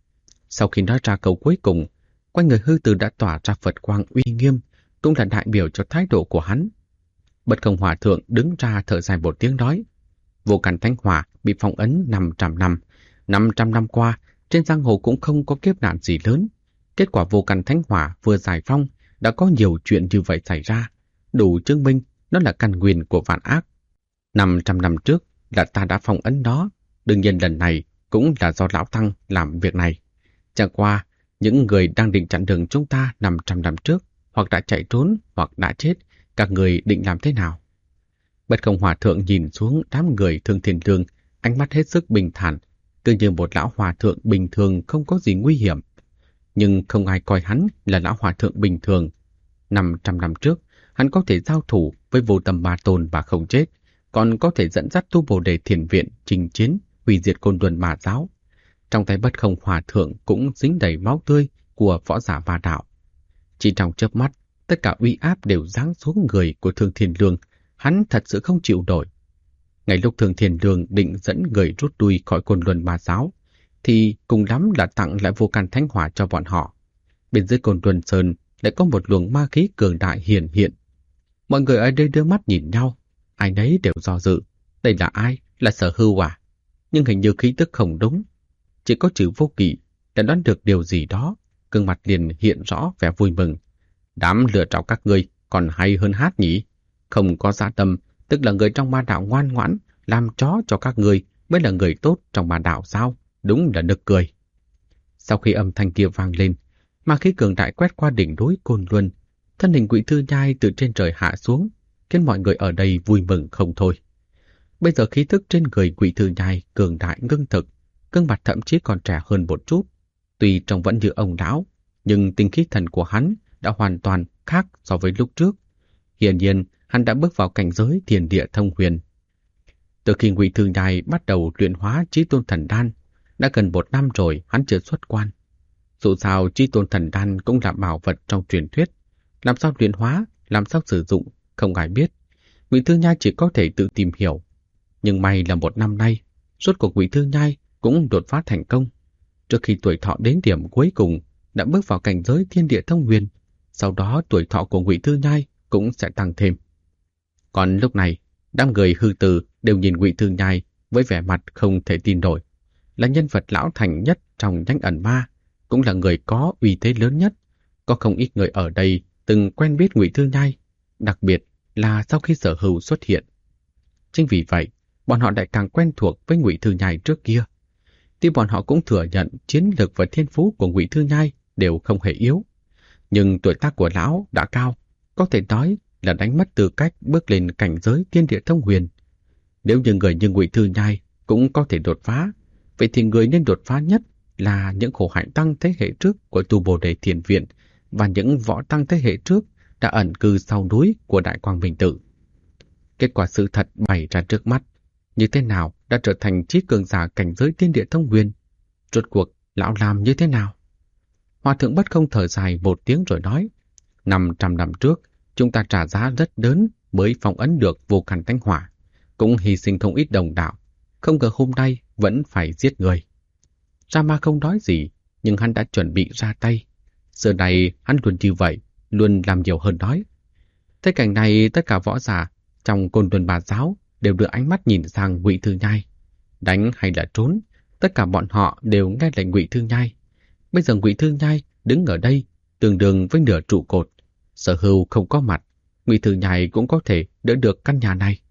Sau khi nói ra câu cuối cùng, quanh người Hư Tử đã tỏa ra Phật quang uy nghiêm, cũng là đại biểu cho thái độ của hắn. Bất Không Hòa Thượng đứng ra thở dài một tiếng nói: Vô Căn Thánh Hỏa bị phong ấn 500 năm. 500 năm qua, trên giang hồ cũng không có kiếp nạn gì lớn. Kết quả Vô Căn Thánh Hỏa vừa giải phong, đã có nhiều chuyện như vậy xảy ra, đủ chứng minh nó là căn nguyên của vạn ác. 500 năm trước là ta đã phong ấn nó, đương nhiên lần này cũng là do Lão Tăng làm việc này. Chẳng qua, những người đang định chặn đường chúng ta 500 năm trước, hoặc đã chạy trốn, hoặc đã chết, các người định làm thế nào? Bất Không Hòa Thượng nhìn xuống đám người Thương Thiên Lương, ánh mắt hết sức bình thản, cứ như một lão hòa thượng bình thường không có gì nguy hiểm. Nhưng không ai coi hắn là lão hòa thượng bình thường. 500 năm trước, hắn có thể giao thủ với Vô Tâm Ma Tôn và không chết, còn có thể dẫn dắt tu Bồ Đề Thiền Viện chinh chiến, hủy diệt Côn Luân Ma giáo. Trong tay Bất Không Hòa Thượng cũng dính đầy máu tươi của võ giả ma đạo. Chỉ trong chớp mắt, tất cả uy áp đều giáng xuống người của Thương Thiên Lương, hắn thật sự không chịu nổi. Ngay lúc Thương Thiên Lương định dẫn người rút lui khỏi Côn Luân Ma giáo, thì cùng lắm là tặng lại Vô Căn Thánh Hỏa cho bọn họ. Bên dưới Côn Luân Sơn lại có một luồng ma khí cường đại hiện hiện. Mọi người ở đây đưa mắt nhìn nhau, ai nấy đều do dự. Đây là ai? Là Sở Hưu à? Nhưng hình như khí tức không đúng. Chỉ có Trừ Vô Kỵ đã đoán được điều gì đó, gương mặt liền hiện rõ vẻ vui mừng. Đám lừa trảo các ngươi còn hay hơn hát nhỉ? Không có dạ tâm, tức là người trong ma đạo ngoan ngoãn, làm chó cho các ngươi mới là người tốt trong ma đạo sao? Đúng là nực cười. Sau khi âm thanh kia vang lên, ma khí cường đại quét qua đỉnh núi Côn Luân, thân hình Ngụy Thư Nhai từ trên trời hạ xuống, khiến mọi người ở đây vui mừng không thôi. Bây giờ khí tức trên người Ngụy Thư Nhai cường đại ngưng thực, gương mặt thậm chí còn trẻ hơn một chút. Tuy trông vẫn như ông lão, nhưng tinh khí thần của hắn đã hoàn toàn khác so với lúc trước. Hiển nhiên, hắn đã bước vào cảnh giới thiên địa thông huyền. Từ khi Ngụy Thư Nhai bắt đầu luyện hóa Chí Tôn Thần Đan, đã gần 1 năm rồi hắn chưa xuất quan. Dù sao Chí Tôn Thần Đan cũng là bảo vật trong truyền thuyết, làm sao luyện hóa, làm sao sử dụng, không ai biết. Ngụy Thư Nhai chỉ có thể tự tìm hiểu. Nhưng may là 1 năm nay, rốt cuộc Ngụy Thư Nhai cũng đột phá thành công. Trước khi tuổi thọ đến điểm cuối cùng, đã bước vào cảnh giới thiên địa thông huyền, sau đó tuổi thọ của Ngụy Thư Nhai cũng sẽ tăng thêm. Còn lúc này, đám người Hư Tử đều nhìn Ngụy Thư Nhai với vẻ mặt không thể tin nổi. Là nhân vật lão thành nhất trong nhánh ẩn ma, cũng là người có uy thế lớn nhất. Có không ít người ở đây từng quen biết Ngụy Thư Nhai, đặc biệt là sau khi Sở Hưu xuất hiện. Chính vì vậy, bọn họ lại càng quen thuộc với Ngụy Thư Nhai trước kia. Tuy bọn họ cũng thừa nhận chiến lực và thiên phú của Ngụy Thư Nhai đều không hề yếu, nhưng tuổi tác của lão đã cao, có thể nói là đánh mất tư cách bước lên cảnh giới thiên địa thông huyền. Nếu như người như Ngụy Thư Nhai cũng có thể đột phá, vậy thì người nên đột phá nhất là những khổ hạnh tăng thế hệ trước của tu Bồ Đề Thiền Viện và những võ tăng thế hệ trước đã ẩn cư sau núi của Đại Quang Minh Tự. Kết quả sự thật bày ra trước mắt, như thế nào đã trở thành trí cường giả cảnh giới thiên địa thông huyền. Rốt cuộc Lão làm như thế nào? Hòa thượng Bất Không thở dài một tiếng rồi nói, 500 năm trước, chúng ta trả giá rất lớn mới phong ấn được Vô Căn Thánh Hỏa, cũng hy sinh không ít đồng đạo, không ngờ hôm nay vẫn phải giết người. Rama không nói gì, nhưng hắn đã chuẩn bị ra tay. Giờ này hắn luôn như vậy, luôn làm nhiều hơn nói. Thế cảnh này tất cả võ giả trong Côn Luân Bà Giáo đều đưa ánh mắt nhìn sang Ngụy Thư Nhai. Đánh hay là trốn, tất cả bọn họ đều nghe lệnh Ngụy Thư Nhai. Bây giờ Ngụy Thư Nhai đứng ở đây, tương đương với nửa trụ cột. Sở Hưu không có mặt, Ngụy Thư Nhai cũng có thể đỡ được căn nhà này.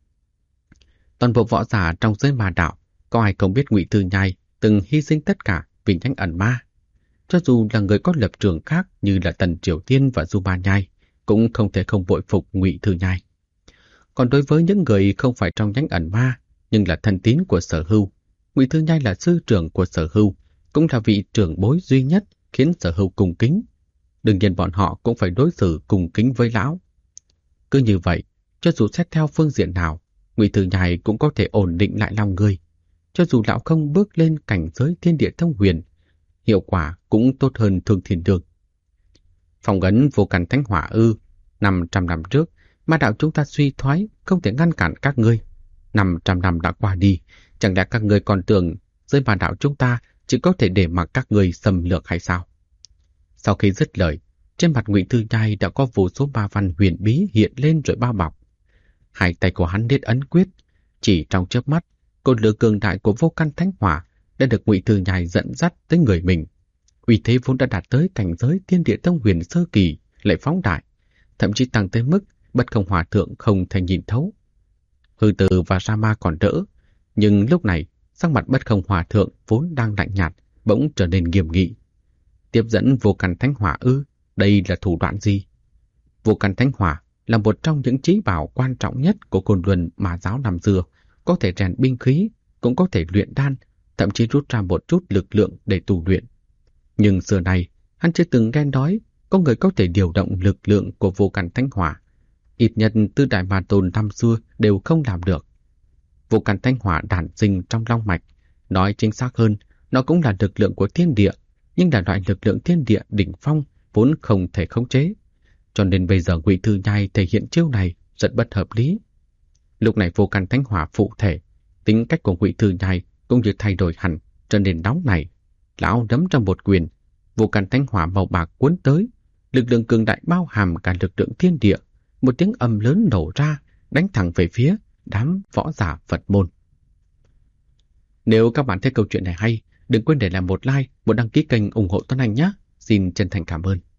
Toàn bộ võ giả trong giới ma đạo, có ai không biết Ngụy Thư Nhai từng hy sinh tất cả vì nhánh ẩn ma. Cho dù là người có lập trường khác như là Tần Triều Tiên và Du Ba Nhai, cũng không thể không bội phục Ngụy Thư Nhai. Còn đối với những người không phải trong nhánh ẩn ma, nhưng là thân tín của Sở Hưu, Ngụy Thư Nhai là sư trưởng của Sở Hưu, cũng là vị trưởng bối duy nhất khiến Sở Hưu cung kính. Đương nhiên bọn họ cũng phải đối xử cung kính với lão. Cứ như vậy, cho dù xét theo phương diện nào, Ngụy Thư Nhai cũng có thể ổn định lại lòng người. Cho dù lão không bước lên cảnh giới thiên địa thông huyền, hiệu quả cũng tốt hơn Thương Thiên Đường. Phong ấn Vô Căn Thánh Hỏa ư? 500 năm trước, ma đạo chúng ta suy thoái, không thể ngăn cản các ngươi. 500 năm đã qua đi, chẳng lẽ các ngươi còn tưởng giới ma đạo chúng ta chỉ có thể để mặc các ngươi xâm lược hay sao? Sau khi dứt lời, trên mặt Ngụy Thư Nhai đã có vô số ba văn huyền bí hiện lên rồi bao bọc. Hai tay của hắn niết ấn quyết, chỉ trong chớp mắt, cột lửa cường đại của Vô Căn Thánh Hỏa đã được Ngụy Thư Nhai dẫn dắt tới người mình. Uy thế vốn đã đạt tới cảnh giới thiên địa thông huyền sơ kỳ, lại phóng đại, thậm chí tăng tới mức Bất Không Hòa thượng không thể nhìn thấu. Hư Từ và Rama còn đỡ, nhưng lúc này sắc mặt Bất Không Hòa thượng vốn đang lạnh nhạt bỗng trở nên nghiêm nghị. Tiếp dẫn Vô Căn Thánh Hỏa ư? Đây là thủ đoạn gì? Vô Căn Thánh Hỏa là một trong những chí bảo quan trọng nhất của Côn Luân Ma Giáo năm xưa, có thể rèn binh khí, cũng có thể luyện đan, thậm chí rút ra một chút lực lượng để tu luyện. Nhưng xưa này, hắn chưa từng nghe nói có người có thể điều động lực lượng của Vô Căn Thánh Hỏa. Ít nhất từ Đại Ma Tôn năm xưa đều không làm được. Vô Căn Thánh Hỏa đản sinh trong long mạch, nói chính xác hơn, nó cũng là lực lượng của thiên địa, nhưng là loại lực lượng thiên địa đỉnh phong vốn không thể khống chế. Cho nên bây giờ Ngụy Thư Nhai thể hiện chiêu này rất bất hợp lý. Lúc này Vô Căn Thánh Hỏa phụ thể, tính cách của Ngụy Thư Nhai cũng như thay đổi hẳn, trở nên nóng này. Lão đấm trong một quyền, Vô Căn Thánh Hỏa màu bạc cuốn tới, lực lượng cường đại bao hàm cả lực lượng thiên địa, một tiếng ầm lớn nổ ra, đánh thẳng về phía đám võ giả Phật môn. Nếu các bạn thấy câu chuyện này hay, đừng quên để lại một like, một đăng ký kênh ủng hộ Tuấn Anh nhé. Xin chân thành cảm ơn.